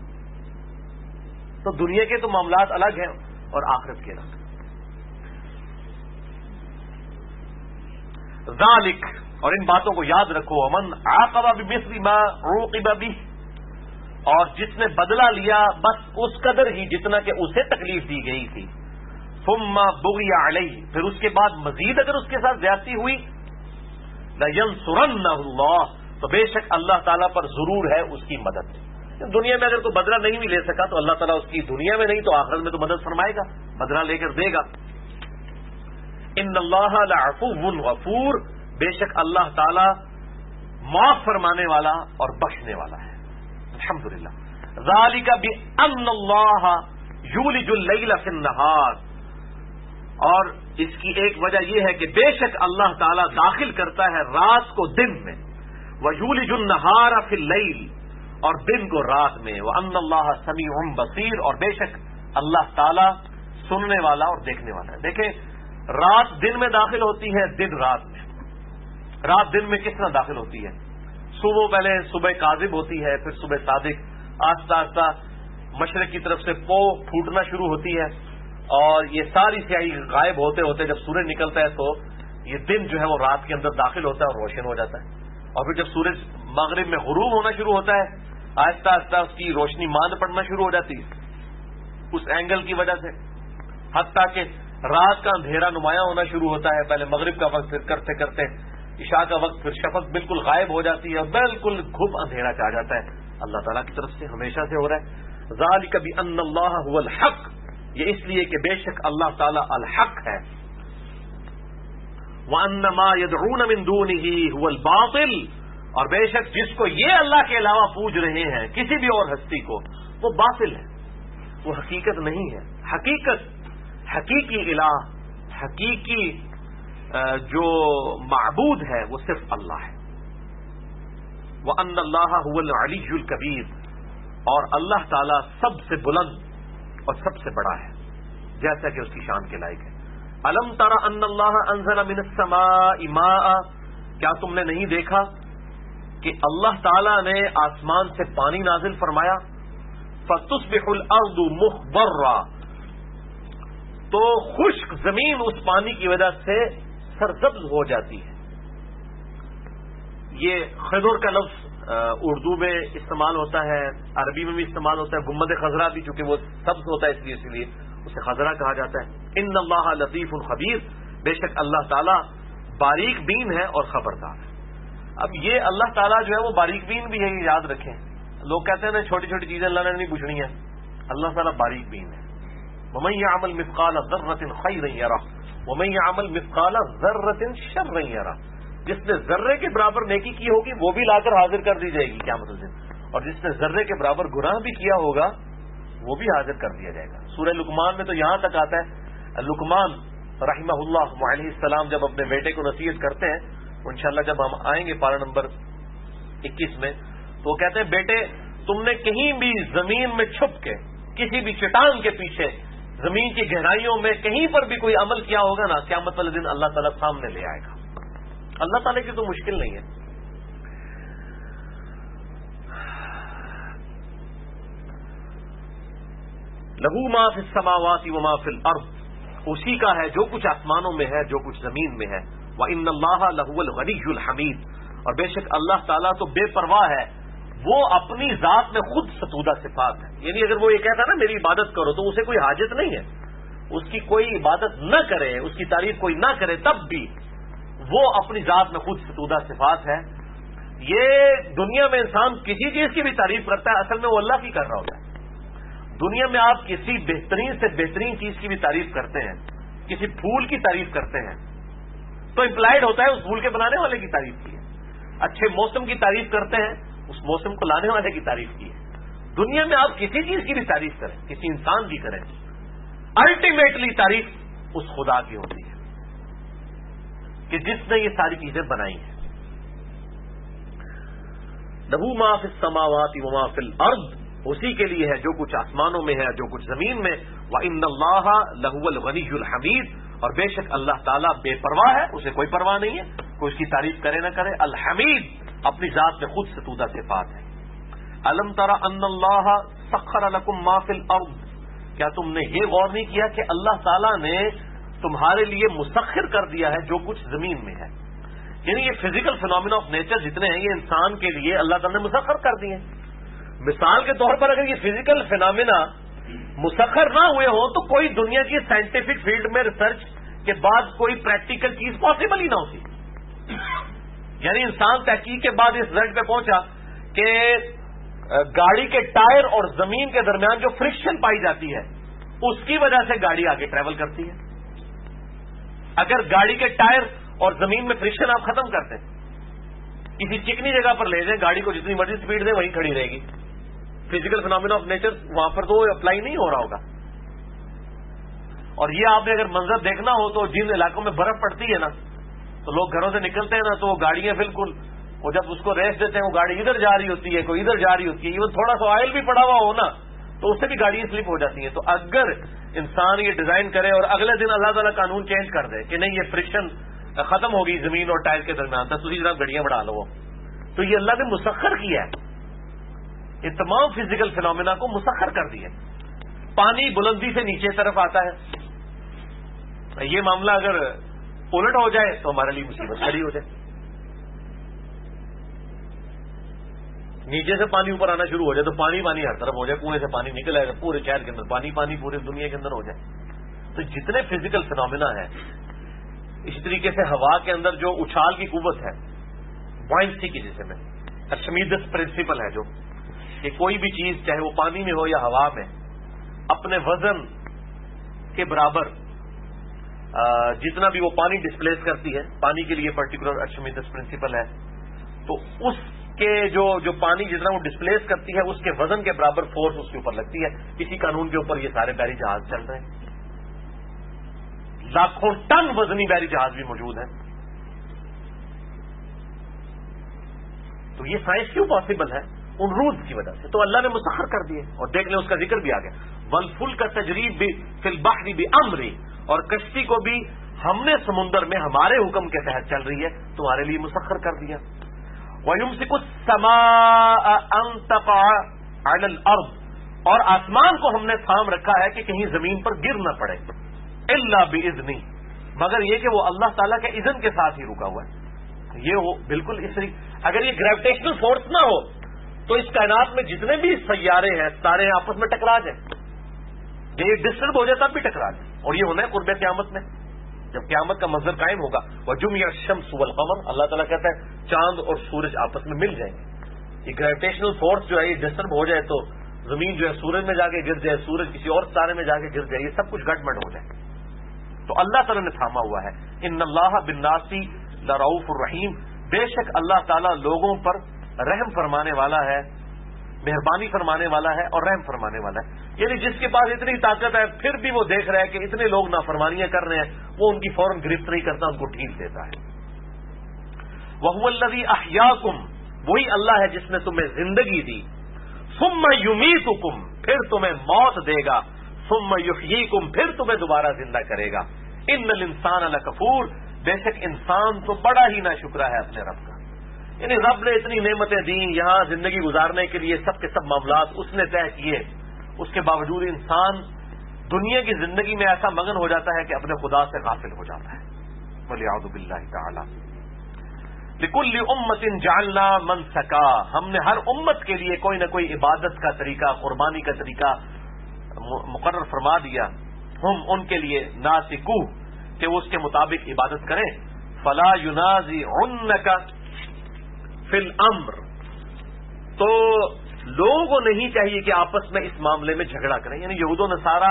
تو دنیا کے تو معاملات الگ ہیں اور آخرت کے الگ. ذالک، اور ان باتوں کو یاد رکھو. امن عاقب بمثل ما عوقب به، اور جس نے بدلہ لیا بس اس قدر ہی جتنا کہ اسے تکلیف دی گئی تھی. ثم بغی علیہ، پھر اس کے بعد مزید اگر اس کے ساتھ زیادتی ہوئی، لینصرنہ اللہ، تو بے شک اللہ تعالیٰ پر ضرور ہے اس کی مدد. دنیا میں اگر کوئی بدلہ نہیں بھی لے سکا تو اللہ تعالیٰ اس کی دنیا میں نہیں تو آخرت میں تو مدد فرمائے گا، بدلہ لے کر دے گا. ان اللہ لعفو غفور، بے شک اللہ تعالیٰ معاف فرمانے والا اور بخشنے والا ہے. الحمدللہ. ذالک بأن اللہ یولج اللیل فی النہار، اور اس کی ایک وجہ یہ ہے کہ بے شک اللہ تعالیٰ داخل کرتا ہے رات کو دن میں، وَيُولِجُ النَّهَارَ فِي اللَّيْلِ، اور دن کو رات میں، وَأَنَّ اللَّهَ سَمِيعٌ بَصِيرٌ، اور بے شک اللہ تعالیٰ سننے والا اور دیکھنے والا ہے. دیکھیں رات دن میں داخل ہوتی ہے، دن رات میں. رات دن میں کس طرح داخل ہوتی ہے؟ صبح پہلے صبح کاذب ہوتی ہے، پھر صبح صادق، آہستہ آہستہ مشرق کی طرف سے پھوٹنا شروع ہوتی ہے، اور یہ ساری سیاہی غائب ہوتے ہوتے جب سورج نکلتا ہے تو یہ دن جو ہے وہ رات کے اندر داخل ہوتا ہے اور روشن ہو جاتا ہے. اور پھر جب سورج مغرب میں غروب ہونا شروع ہوتا ہے، آہستہ آہستہ اس کی روشنی ماند پڑنا شروع ہو جاتی ہے اس اینگل کی وجہ سے، حتیٰ کہ رات کا اندھیرا نمایاں ہونا شروع ہوتا ہے. پہلے مغرب کا وقت، پھر کرتے کرتے عشاء کا وقت، پھر شفق بالکل غائب ہو جاتی ہے اور بالکل گھم اندھیرا چاہ جاتا ہے. اللہ تعالیٰ کی طرف سے ہمیشہ سے ہو رہا ہے. ذالک بأن اللہ هو الحق، یہ اس لیے کہ بے شک اللہ تعالیٰ الحق ہے. وَأَنَّ مَا يَدْعُونَ مِن دُونِهِ هُوَ الْبَاطِلُ، اور بے شک جس کو یہ اللہ کے علاوہ پوج رہے ہیں کسی بھی اور ہستی کو، وہ باطل ہے، وہ حقیقت نہیں ہے۔ حقیقی الہ، حقیقی جو معبود ہے وہ صرف اللہ ہے۔ وَأَنَّ اللَّهَ هُوَ الْعَلِيُّ الْكَبِيرُ، اور اللہ تعالی سب سے بلند اور سب سے بڑا ہے، جیسا کہ اس کی شان کے لائق ہے۔ أَلَمْ تَرَ أَنَّ اللَّهَ أَنزَلَ مِنَ السَّمَاءِ مَاءً، کیا تم نے نہیں دیکھا کہ اللہ تعالی نے آسمان سے پانی نازل فرمایا؟ فَتُصْبِحُ الْأَرْضُ مُخْضَرًّا، تو خشک زمین اس پانی کی وجہ سے سرسبز ہو جاتی ہے۔ یہ خضر کا لفظ اردو میں استعمال ہوتا ہے، عربی میں بھی استعمال ہوتا ہے، گنبد خضرا بھی چونکہ وہ سبز ہوتا ہے اس لیے اسے خضرا کہا جاتا ہے۔ ان اللہ لطیف خبیر، بے شک اللہ تعالیٰ باریک بین ہے اور خبردار ہے۔ اب یہ اللہ تعالیٰ جو ہے وہ باریک بین بھی ہے، یہ یاد رکھیں۔ لوگ کہتے ہیں نا چھوٹی چھوٹی چیزیں اللہ نے نہیں پوچھنی ہیں، اللہ تعالیٰ باریک بین ہے۔ وَمَن يَعْمَلْ مِثْقَالَ ذَرَّةٍ خَيْرًا يَرَهُ وَمَن يَعْمَلْ مِثْقَالَ ذَرَّةٍ شَرًّا يَرَهُ، جس نے ذرے کے برابر نیکی کی ہوگی وہ بھی لا کر حاضر کر دی جائے گی قیامت الدن، اور جس نے ذرے کے برابر گناہ بھی کیا ہوگا وہ بھی حاضر کر دیا جائے گا۔ سورہ لقمان میں تو یہاں تک آتا ہے، لقمان رحمہ اللہ علیہ السلام جب اپنے بیٹے کو نصیحت کرتے ہیں، انشاءاللہ جب ہم آئیں گے پارہ نمبر 21 میں، تو وہ کہتے ہیں بیٹے تم نے کہیں بھی زمین میں چھپ کے کسی بھی چٹان کے پیچھے زمین کی گہرائیوں میں کہیں پر بھی کوئی عمل کیا ہوگا نا، قیامت والے دن اللہ تعالیٰ سامنے لے آئے گا۔ اللہ تعالیٰ کی تو مشکل نہیں ہے۔ لہو ما فی السماوات و ما فی الارض، اسی کا ہے جو کچھ آسمانوں میں ہے جو کچھ زمین میں ہے۔ وَإِنَّ اللَّهَ لَهُوَ الْغَنِيُّ الْحَمِيدُ، اور بے شک اللہ تعالیٰ تو بے پرواہ ہے، وہ اپنی ذات میں خود ستودہ صفات ہے۔ یعنی اگر وہ یہ کہتا ہے نا میری عبادت کرو، تو اسے کوئی حاجت نہیں ہے، اس کی کوئی عبادت نہ کرے، اس کی تعریف کوئی نہ کرے، تب بھی وہ اپنی ذات میں خود ستودہ صفات ہے۔ یہ دنیا میں انسان کسی چیز کی بھی تعریف کرتا ہے، اصل میں وہ اللہ کی کر رہا ہوتا ہے۔ دنیا میں آپ کسی بہترین سے بہترین چیز کی بھی تعریف کرتے ہیں، کسی پھول کی تعریف کرتے ہیں، تو امپلائڈ ہوتا ہے اس پھول کے بنانے والے کی تعریف کی ہے۔ اچھے موسم کی تعریف کرتے ہیں، اس موسم کو لانے والے کی تعریف کی ہے۔ دنیا میں آپ کسی چیز کی بھی تعریف کریں، کسی انسان کی کریں، الٹیمیٹلی تعریف اس خدا کی ہوتی ہے کہ جس نے یہ ساری چیزیں بنائی ہیں۔ لہو ما فی السماوات و ما فی الارض، اسی کے لیے ہے جو کچھ آسمانوں میں ہے جو کچھ زمین میں۔ وَإِنَّ اللَّهَ لَهُوَ الْغَنِيُّ الْحَمِيدُ، اور بے شک اللہ تعالیٰ بے پرواہ ہے، اسے کوئی پرواہ نہیں ہے، کوئی اس کی تعریف کرے نہ کرے۔ الحمید، اپنی ذات میں خود ستودہ صفات ہے۔ أَلَمْ تَرَ أَنَّ اللَّهَ سَخَّرَ لَكُم مَّا فِي الْأَرْضِ، کیا تم نے یہ غور نہیں کیا کہ اللہ تعالیٰ نے تمہارے لیے مسخر کر دیا ہے جو کچھ زمین میں ہے؟ یعنی یہ فزیکل فینومینا آف نیچر جتنے ہیں یہ انسان کے لیے اللہ تعالیٰ نے مسخر کر دیے ہیں۔ مثال کے طور پر اگر یہ فزیکل فینومینا مسخر نہ ہوئے ہوں تو کوئی دنیا کی سائنٹیفک فیلڈ میں ریسرچ کے بعد کوئی پریکٹیکل چیز پاسبل ہی نہ ہوتی۔ یعنی انسان تحقیق کے بعد اس رزلٹ پہ پہنچا کہ گاڑی کے ٹائر اور زمین کے درمیان جو فرکشن پائی جاتی ہے اس کی وجہ سے گاڑی آگے ٹریول کرتی ہے۔ اگر گاڑی کے ٹائر اور زمین میں فرکشن آپ ختم کرتے ہیں، کسی چکنی جگہ پر لے جائیں، گاڑی کو جتنی مرضی سپیڈ دیں وہیں کھڑی رہے گی۔ فزیکل فینومینا آف نیچر وہاں پر تو اپلائی نہیں ہو رہا ہوگا۔ اور یہ آپ نے اگر منظر دیکھنا ہو تو جن علاقوں میں برف پڑتی ہے نا، تو لوگ گھروں سے نکلتے ہیں نا تو وہ گاڑیاں بالکل، وہ جب اس کو ریس دیتے ہیں وہ گاڑی ادھر جا رہی ہوتی ہے، کوئی ادھر جا رہی ہوتی ہے، ایون تھوڑا سا آئل بھی پڑا ہوا ہو نا تو اس سے بھی گاڑیاں سلپ ہو جاتی ہیں۔ تو اگر انسان یہ ڈیزائن کرے اور اگلے دن اللہ تعالیٰ قانون چینج کر دے کہ نہیں یہ فرکشن ختم ہوگی زمین اور ٹائر کے درمیان، تو دوسری طرف گاڑیاں بڑھا لو، تو یہ اللہ نے مسخر کیا ہے، یہ تمام فزیکل فینومینا کو مسخر کر دیا۔ پانی بلندی سے نیچے طرف آتا ہے، یہ معاملہ اگر الٹ ہو جائے تو ہمارے لیے مصیبت کھڑی ہو جائے۔ نیچے سے پانی اوپر آنا شروع ہو جائے تو پانی پانی ہر طرف ہو جائے، کنویں سے پانی نکل آئے گا، پورے شہر کے اندر پانی پانی، پورے دنیا کے اندر ہو جائے۔ تو جتنے فزیکل فینومینا ہے، اسی طریقے سے ہوا کے اندر جو اچھال کی قوت ہے، بوائنسی کی جسے میں ارشمیدس پرنسپل ہے، جو کہ کوئی بھی چیز چاہے وہ پانی میں ہو یا ہوا میں اپنے وزن کے برابر جتنا بھی وہ پانی ڈسپلیس کرتی ہے، پانی کے لیے پرٹیکولر ارشمیدس پرنسپل ہے، تو اس کے جو پانی جتنا وہ ڈسپلیس کرتی ہے اس کے وزن کے برابر فورس اس کے اوپر لگتی ہے. اسی قانون کے اوپر یہ سارے بحری جہاز چل رہے ہیں. لاکھوں ٹن وزنی بحری جہاز بھی موجود ہیں. تو یہ سائنس کیوں پاسبل ہے؟ ان رولز کی وجہ سے. تو اللہ نے مسخر کر دیے. اور دیکھ لیں اس کا ذکر بھی آ گیا, والفلک کا تجریب بھی فی البحر بامری, اور کشتی کو بھی ہم نے سمندر میں ہمارے حکم کے تحت چل رہی ہے, تمہارے لیے مسخر کر دیا. وَيُمْسِكُ السَّمَاءَ أَن تَقَعَ عَلَى الْأَرْضِ, اور آسمان کو ہم نے تھام رکھا ہے کہ کہیں زمین پر گر نہ پڑے. إِلَّا بِإِذْنِهِ, مگر یہ کہ وہ اللہ تعالیٰ کے اذن کے ساتھ ہی رکا ہوا ہے. یہ وہ بالکل اس طریقے, اگر یہ گریویٹیشنل فورس نہ ہو تو اس کائنات میں جتنے بھی سیارے ہیں سارے آپس میں ٹکرا جائیں. یہ ڈسٹرب ہو جائے تب بھی ٹکرا جائیں. اور یہ ہونا ہے قرب قیامت میں, جب قیامت کا منظر قائم ہوگا. وَجُمِعَ الشَّمْسُ وَالْقَمَرُ, اللہ تعالیٰ کہتا ہے چاند اور سورج آپس میں مل جائیں گے. یہ گریویٹیشنل فورس جو ہے یہ ڈسٹرب ہو جائے تو زمین جو ہے سورج میں جا کے گر جائے, سورج کسی اور ستارے میں جا کے گر جائے, یہ سب کچھ گٹ مٹ ہو جائے. تو اللہ تعالیٰ نے تھاما ہوا ہے. ان اللہ بالناس لرؤوف الرحیم, بے شک اللہ تعالیٰ لوگوں پر رحم فرمانے والا ہے, مہربانی فرمانے والا ہے اور رحم فرمانے والا ہے. یعنی جس کے پاس اتنی طاقت ہے پھر بھی وہ دیکھ رہا ہے کہ اتنے لوگ نافرمانیاں کر رہے ہیں, وہ ان کی فوراً گرفت نہیں کرتا, ان کو ڈھیل دیتا ہے. وَهُوَ الَّذِي أَحْيَاكُمْ, وہی اللہ ہے جس نے تمہیں زندگی دی. ثُمَّ يُمِيتُكُمْ, پھر تمہیں موت دے گا. ثُمَّ يُحْيِيكُمْ, پھر تمہیں دوبارہ زندہ کرے گا. إِنَّ الْإِنسَانَ لَكَفُورٌ, بے شک انسان تو بڑا ہی ناشکرا ہے اپنے رب کا. یعنی رب نے اتنی نعمتیں دی, یہاں زندگی گزارنے کے لیے سب کے سب معاملات اس نے طے کیے, اس کے باوجود انسان دنیا کی زندگی میں ایسا مگن ہو جاتا ہے کہ اپنے خدا سے غافل ہو جاتا ہے. وَلِعَوْذُ بِاللَّهِ تَعَالَى. لِكُلِّ أُمَّةٍ جَعَلْنَا مَنْسَكًا, ہم نے ہر امت کے لیے کوئی نہ کوئی عبادت کا طریقہ, قربانی کا طریقہ مقرر فرما دیا. ہم ان کے لیے ناسکوہ, کہ وہ اس کے مطابق عبادت کریں. فَلَا يُنَازِعُنَّكَ فی الامر, تو لوگوں کو نہیں چاہیے کہ آپس میں اس معاملے میں جھگڑا کریں. یعنی یہود و نصارہ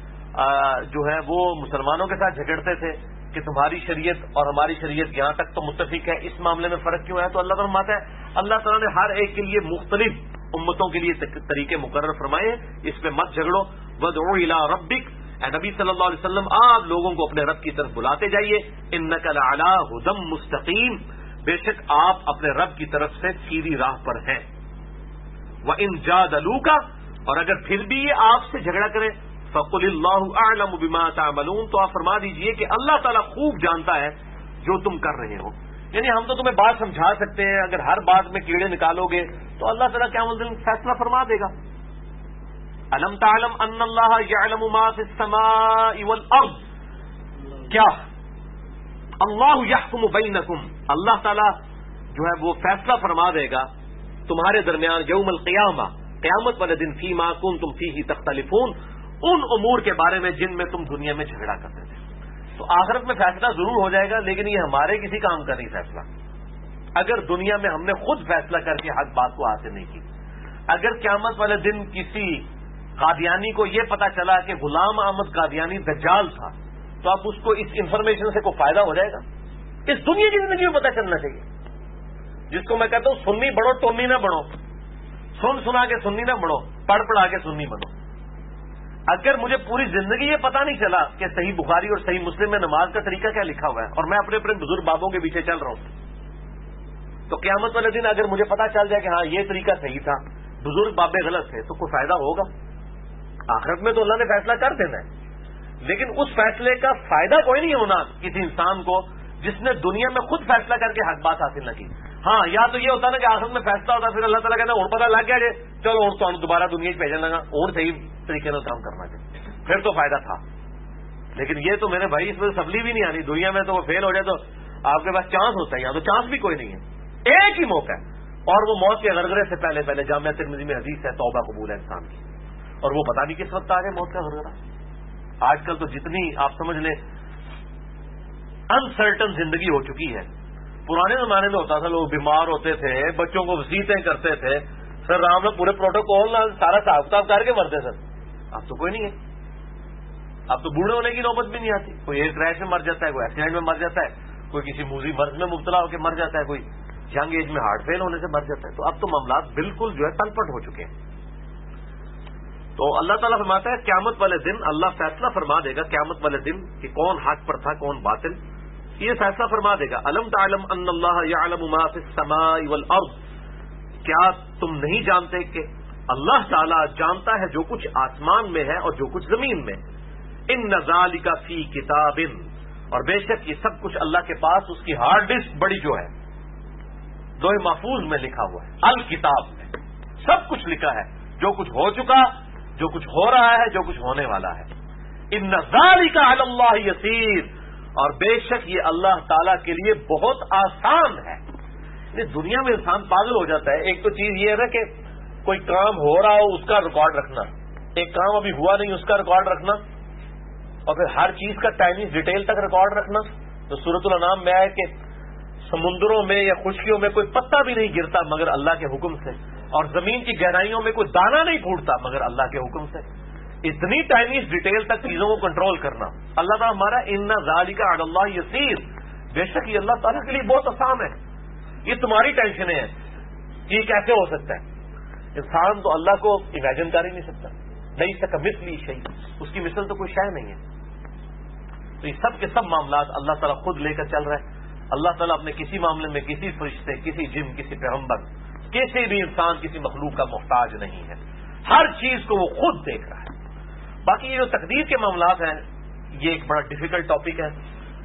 جو ہے وہ مسلمانوں کے ساتھ جھگڑتے تھے کہ تمہاری شریعت اور ہماری شریعت یہاں تک تو متفق ہے, اس معاملے میں فرق کیوں ہے؟ تو اللہ تعالیٰ فرماتا ہے اللہ تعالیٰ نے ہر ایک کے لیے مختلف امتوں کے لیے طریقے مقرر فرمائے, اس پہ مت جھگڑو. وَادْعُ إِلَىٰ رَبِّكَ, اے نبی صلی اللہ علیہ وسلم آپ لوگوں کو اپنے رب کی طرف بلاتے جائیے. إِنَّكَ لَعَلَىٰ هُدًى مُسْتَقِيمٍ, بے شک آپ اپنے رب کی طرف سے سیدھی راہ پر ہیں. وَإِن جَادَلُوكَ, اور اگر پھر بھی یہ آپ سے جھگڑا کریں, فَقُلِ اللَّهُ أَعْلَمُ بِمَا تَعْمَلُونَ, تو آپ فرما دیجئے کہ اللہ تعالیٰ خوب جانتا ہے جو تم کر رہے ہو. یعنی ہم تو تمہیں بات سمجھا سکتے ہیں, اگر ہر بات میں کیڑے نکالو گے تو اللہ تعالیٰ قیامت الدین فیصلہ فرما دے گا. أَلَمْ تَعْلَمْ أَنَّ اللَّهَ يَعْلَمُ مَا فِي السَّمَاءِ وَالْأَرْضِ, کیا اللہ یحکم بینکم, اللہ تعالیٰ جو ہے وہ فیصلہ فرما دے گا تمہارے درمیان یوم القیامہ, قیامت والے دن, فیما کنتم فیہ تختلفون, ان امور کے بارے میں جن میں تم دنیا میں جھگڑا کرتے تھے. تو آخرت میں فیصلہ ضرور ہو جائے گا, لیکن یہ ہمارے کسی کام کا نہیں فیصلہ. اگر دنیا میں ہم نے خود فیصلہ کر کے حق بات کو حاصل نہیں کی, اگر قیامت والے دن کسی قادیانی کو یہ پتا چلا کہ غلام احمد قادیانی دجال تھا, تو اب اس کو اس انفارمیشن سے کوئی فائدہ ہو جائے گا؟ اس دنیا کی زندگی میں پتہ چلنا چاہیے. جس کو میں کہتا ہوں سنی بڑھو ٹونی نہ بڑھو, سنا کے سنی نہ بڑھو, پڑھا کے سنی بنو. اگر مجھے پوری زندگی یہ پتا نہیں چلا کہ صحیح بخاری اور صحیح مسلم میں نماز کا طریقہ کیا لکھا ہوا ہے, اور میں اپنے اپنے بزرگ بابوں کے پیچھے چل رہا ہوں, تو قیامت والے دن اگر مجھے پتا چل جائے کہ ہاں یہ طریقہ صحیح تھا, بزرگ بابے غلط تھے, تو کوئی فائدہ ہوگا؟ آخرت میں تو اللہ نے فیصلہ کر دینا ہے, لیکن اس فیصلے کا فائدہ کوئی نہیں ہونا کسی انسان کو جس نے دنیا میں خود فیصلہ کر کے حق بات حاصل نہ کی. ہاں, یا تو یہ ہوتا نا کہ آخرت میں فیصلہ ہوتا, پھر اللہ تعالیٰ کہتا ہے اور پتہ لگ گیا جی, چلو اور تو دوبارہ دنیا بھیجنے لگا, اور صحیح طریقے سے کام کرنا چاہیے, پھر تو فائدہ تھا. لیکن یہ تو میرے بھائی اس میں سبلی بھی نہیں آنی. دنیا میں تو وہ فیل ہو جائے تو آپ کے پاس چانس ہوتا ہے, یہاں تو چانس بھی کوئی نہیں ہے, ایک ہی موقع ہے, اور وہ موت کے غرغرے سے پہلے جامعہ ترمذی میں حدیث ہے توبہ قبول ہے انسان کی, اور وہ پتہ نہیں کس وقت آ گئے موت کا غرغرہ. آج کل تو جتنی آپ سمجھ لیں انسرٹن زندگی ہو چکی ہے. پرانے زمانے میں ہوتا تھا, لوگ بیمار ہوتے تھے, بچوں کو وصیتیں کرتے تھے, سر رام نے پورے پروٹوکول سارا حساب کتاب کر کے مرتے سر. اب تو کوئی نہیں ہے, اب تو بوڑھے ہونے کی نوبت بھی نہیں آتی. کوئی ایئر کریش میں مر جاتا ہے, کوئی ایکسیڈنٹ میں مر جاتا ہے, کوئی کسی موذی مرض میں مبتلا ہو کے مر جاتا ہے, کوئی ینگ ایج میں ہارٹ فیل ہونے سے مر جاتا ہے. تو اب تو معاملات بالکل جو ہے تلپٹ ہو چکے ہیں. تو اللہ تعالیٰ فرماتا ہے قیامت والے دن اللہ فیصلہ فرما دے گا قیامت والے دن کہ کون حق پر تھا کون باطل. یہ فیصلہ فرما دے گا. الم تعلم ان اللہ یعلم ما فی السماء والارض. کیا تم نہیں جانتے کہ اللہ تعالیٰ جانتا ہے جو کچھ آسمان میں ہے اور جو کچھ زمین میں. ان ذالک فی کتاب. اور بے شک یہ سب کچھ اللہ کے پاس اس کی ہارڈ ڈسک بڑی جو ہے لوح محفوظ میں لکھا ہوا ہے. الکتاب میں سب کچھ لکھا ہے, جو کچھ ہو چکا, جو کچھ ہو رہا ہے, جو کچھ ہونے والا ہے. ان ذالک علی اللہ یسیر. اور بے شک یہ اللہ تعالیٰ کے لیے بہت آسان ہے. دنیا میں انسان پاگل ہو جاتا ہے. ایک تو چیز یہ ہے نا کہ کوئی کام ہو رہا ہو اس کا ریکارڈ رکھنا, ایک کام ابھی ہوا نہیں اس کا ریکارڈ رکھنا, اور پھر ہر چیز کا ٹائمنگ ڈیٹیل تک ریکارڈ رکھنا. تو سورۃ الانعام میں ہے کہ سمندروں میں یا خشکیوں میں کوئی پتا بھی نہیں گرتا مگر اللہ کے حکم سے, اور زمین کی گہرائیوں میں کوئی دانہ نہیں پھوٹتا مگر اللہ کے حکم سے. اتنی ٹائمنگ ڈیٹیل تک چیزوں کو کنٹرول کرنا اللہ تعالیٰ ہمارا ان ذالک علی اللہ یسیر. بے شک یہ اللہ تعالیٰ کے لیے بہت آسان ہے. یہ تمہاری ٹینشنیں ہیں کہ یہ کیسے ہو سکتا ہے. انسان تو اللہ کو امیجن کر ہی نہیں سکتا. نہیں سکا مثلی شیء, اس کی مثل تو کوئی شے نہیں ہے. تو یہ سب کے سب معاملات اللہ تعالیٰ خود لے کر چل رہا ہے. اللہ تعالیٰ اپنے کسی معاملے میں کسی فرشتے, کسی جن, کسی پیغمبر, کسی بھی انسان, کسی مخلوق کا محتاج نہیں ہے. ہر چیز کو وہ خود دیکھ رہا ہے. باقی یہ جو تقدیر کے معاملات ہیں یہ ایک بڑا ڈیفیکلٹ ٹاپک ہے.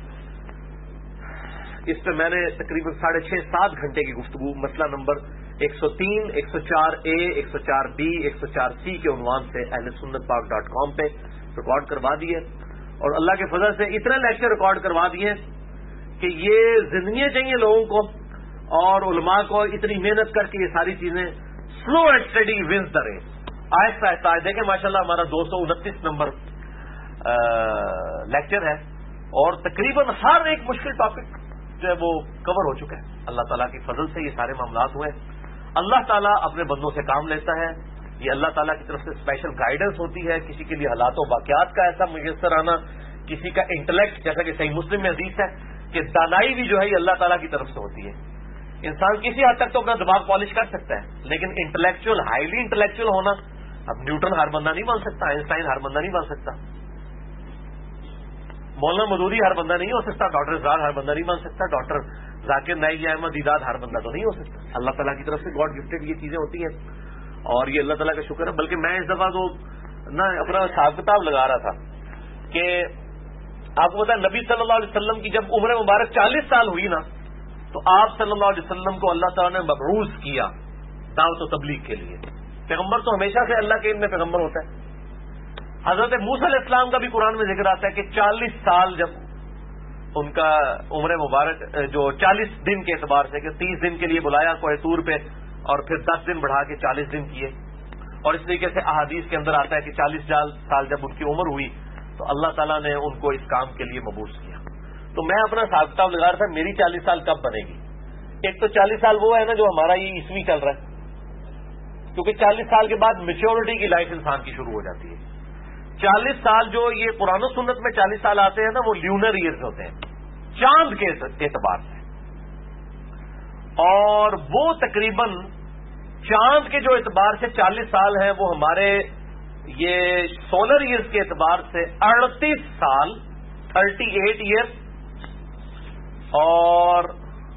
اس پہ میں نے تقریباً 6.5-7 گھنٹے کی گفتگو مسئلہ نمبر 103, 104A, 104B, 104C کے عنوان سے ahlsunnatpark.com پہ ریکارڈ کروا دی ہے. اور اللہ کے فضل سے اتنے لیکچر ریکارڈ کروا دیے کہ یہ زندگیاں چاہیے لوگوں کو, اور علماء کو اتنی محنت کر کے یہ ساری چیزیں slow and steady wins the race. آہستہ آہستہ دیکھیں ماشاءاللہ ہمارا 229 نمبر لیکچر ہے, اور تقریباً ہر ایک مشکل ٹاپک جو ہے وہ کور ہو چکا ہے. اللہ تعالیٰ کی فضل سے یہ سارے معاملات ہوئے. اللہ تعالیٰ اپنے بندوں سے کام لیتا ہے. یہ اللہ تعالیٰ کی طرف سے اسپیشل گائیڈنس ہوتی ہے. کسی کے لیے حالات و واقعات کا ایسا میسر آنا, کسی کا انٹلیکٹ, جیسا کہ صحیح مسلم میں حدیث ہے کہ دانائی بھی جو ہے یہ اللہ تعالیٰ کی طرف سے ہوتی ہے. انسان کسی حد تک تو اپنا دماغ پالش کر سکتا ہے, لیکن انٹلیکچوئل, ہائیلی انٹلیکچوئل ہونا, اب نیوٹن ہر بندہ نہیں بن سکتا, آئنسٹائن ہر بندہ نہیں بن سکتا, مولانا مودودی ہر بندہ نہیں ہو سکتا, ڈاکٹر اسرار ہر بندہ نہیں بن سکتا, ڈاکٹر ذاکر نائک یا احمد دیداد ہر بندہ تو نہیں ہو سکتا. اللہ تعالیٰ کی طرف سے گاڈ گفٹڈ یہ چیزیں ہوتی ہیں, اور یہ اللہ تعالیٰ کا شکر ہے. بلکہ میں اس دفعہ تو نہ اپنا حساب کتاب لگا رہا تھا کہ آپ کو پتا نبی صلی اللہ علیہ وسلم کی جب عمر مبارک 40 سال ہوئی نا, تو آپ صلی اللہ علیہ وسلم کو اللہ تعالیٰ نے مبعوث کیا دعوت و تبلیغ کے لیے. پیغمبر تو ہمیشہ سے اللہ کے علم میں پیغمبر ہوتا ہے. حضرت موسیٰ علیہ السلام کا بھی قرآن میں ذکر آتا ہے کہ 40 سال جب ان کا عمر مبارک جو 40 دن کے اعتبار سے کہ 30 دن کے لیے بلایا کوہ طور پہ, اور پھر 10 دن بڑھا کے 40 دن کیے. اور اس طریقے سے احادیث کے اندر آتا ہے کہ 40 سال جب ان کی عمر ہوئی تو اللہ تعالیٰ نے ان کو اس کام کے لیے مبعوث کیا. تو میں اپنا حساب کتاب لگا رہا تھا میری 40 سال کب بنے گی. ایک تو 40 سال وہ ہے نا جو ہمارا یہ عیسوی چل رہا ہے, کیونکہ 40 سال کے بعد میچورٹی کی لائف انسان کی شروع ہو جاتی ہے. 40 سال جو یہ قرآن و سنت میں 40 سال آتے ہیں نا وہ لیونر ایئرز ہوتے ہیں, چاند کے اعتبار سے, اور وہ تقریباً چاند کے جو اعتبار سے 40 سال ہیں وہ ہمارے یہ سولر ایئرز کے اعتبار سے 38 سال 38 ایئرز اور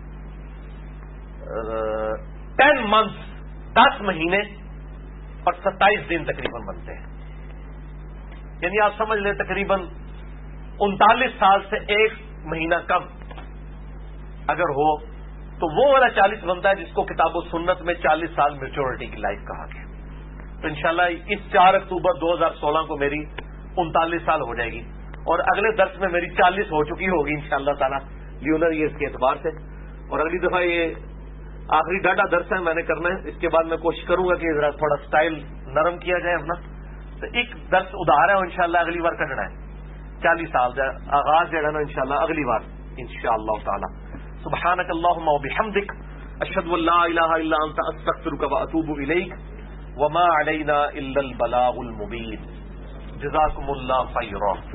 10 منتھس 10 مہینے اور 27 دن تقریباً بنتے ہیں. یعنی آپ سمجھ لیں تقریباً 39 سال سے 1 مہینہ کم اگر ہو تو وہ والا 40 بنتا ہے جس کو کتاب و سنت میں 40 سال میچورٹی کی لائف کہا گیا. تو انشاءاللہ اس 4 اکتوبر 2016 کو میری 39 سال ہو جائے گی, اور اگلے درس میں میری 40 ہو چکی ہوگی انشاءاللہ تعالی لیونر ایئرز کے اعتبار سے. اور اگلی دفعہ یہ آخری ڈاٹا درس ہے میں نے کرنا ہے. اس کے بعد میں کوشش کروں گا کہ ذرا تھوڑا سٹائل نرم کیا جائے اپنا. تو ایک درس ادھار ہے انشاءاللہ اگلی بار کرنا ہے. 40 سال آغاز جو ہے نا انشاءاللہ اگلی بار انشاءاللہ تعالی. سبحانک اللہم و بحمدک اشہد ان لا الہ الا انت استغفرک و اتوب الیک وما علینا الا البلاغ المبین. جزاکم اللہ خیرا.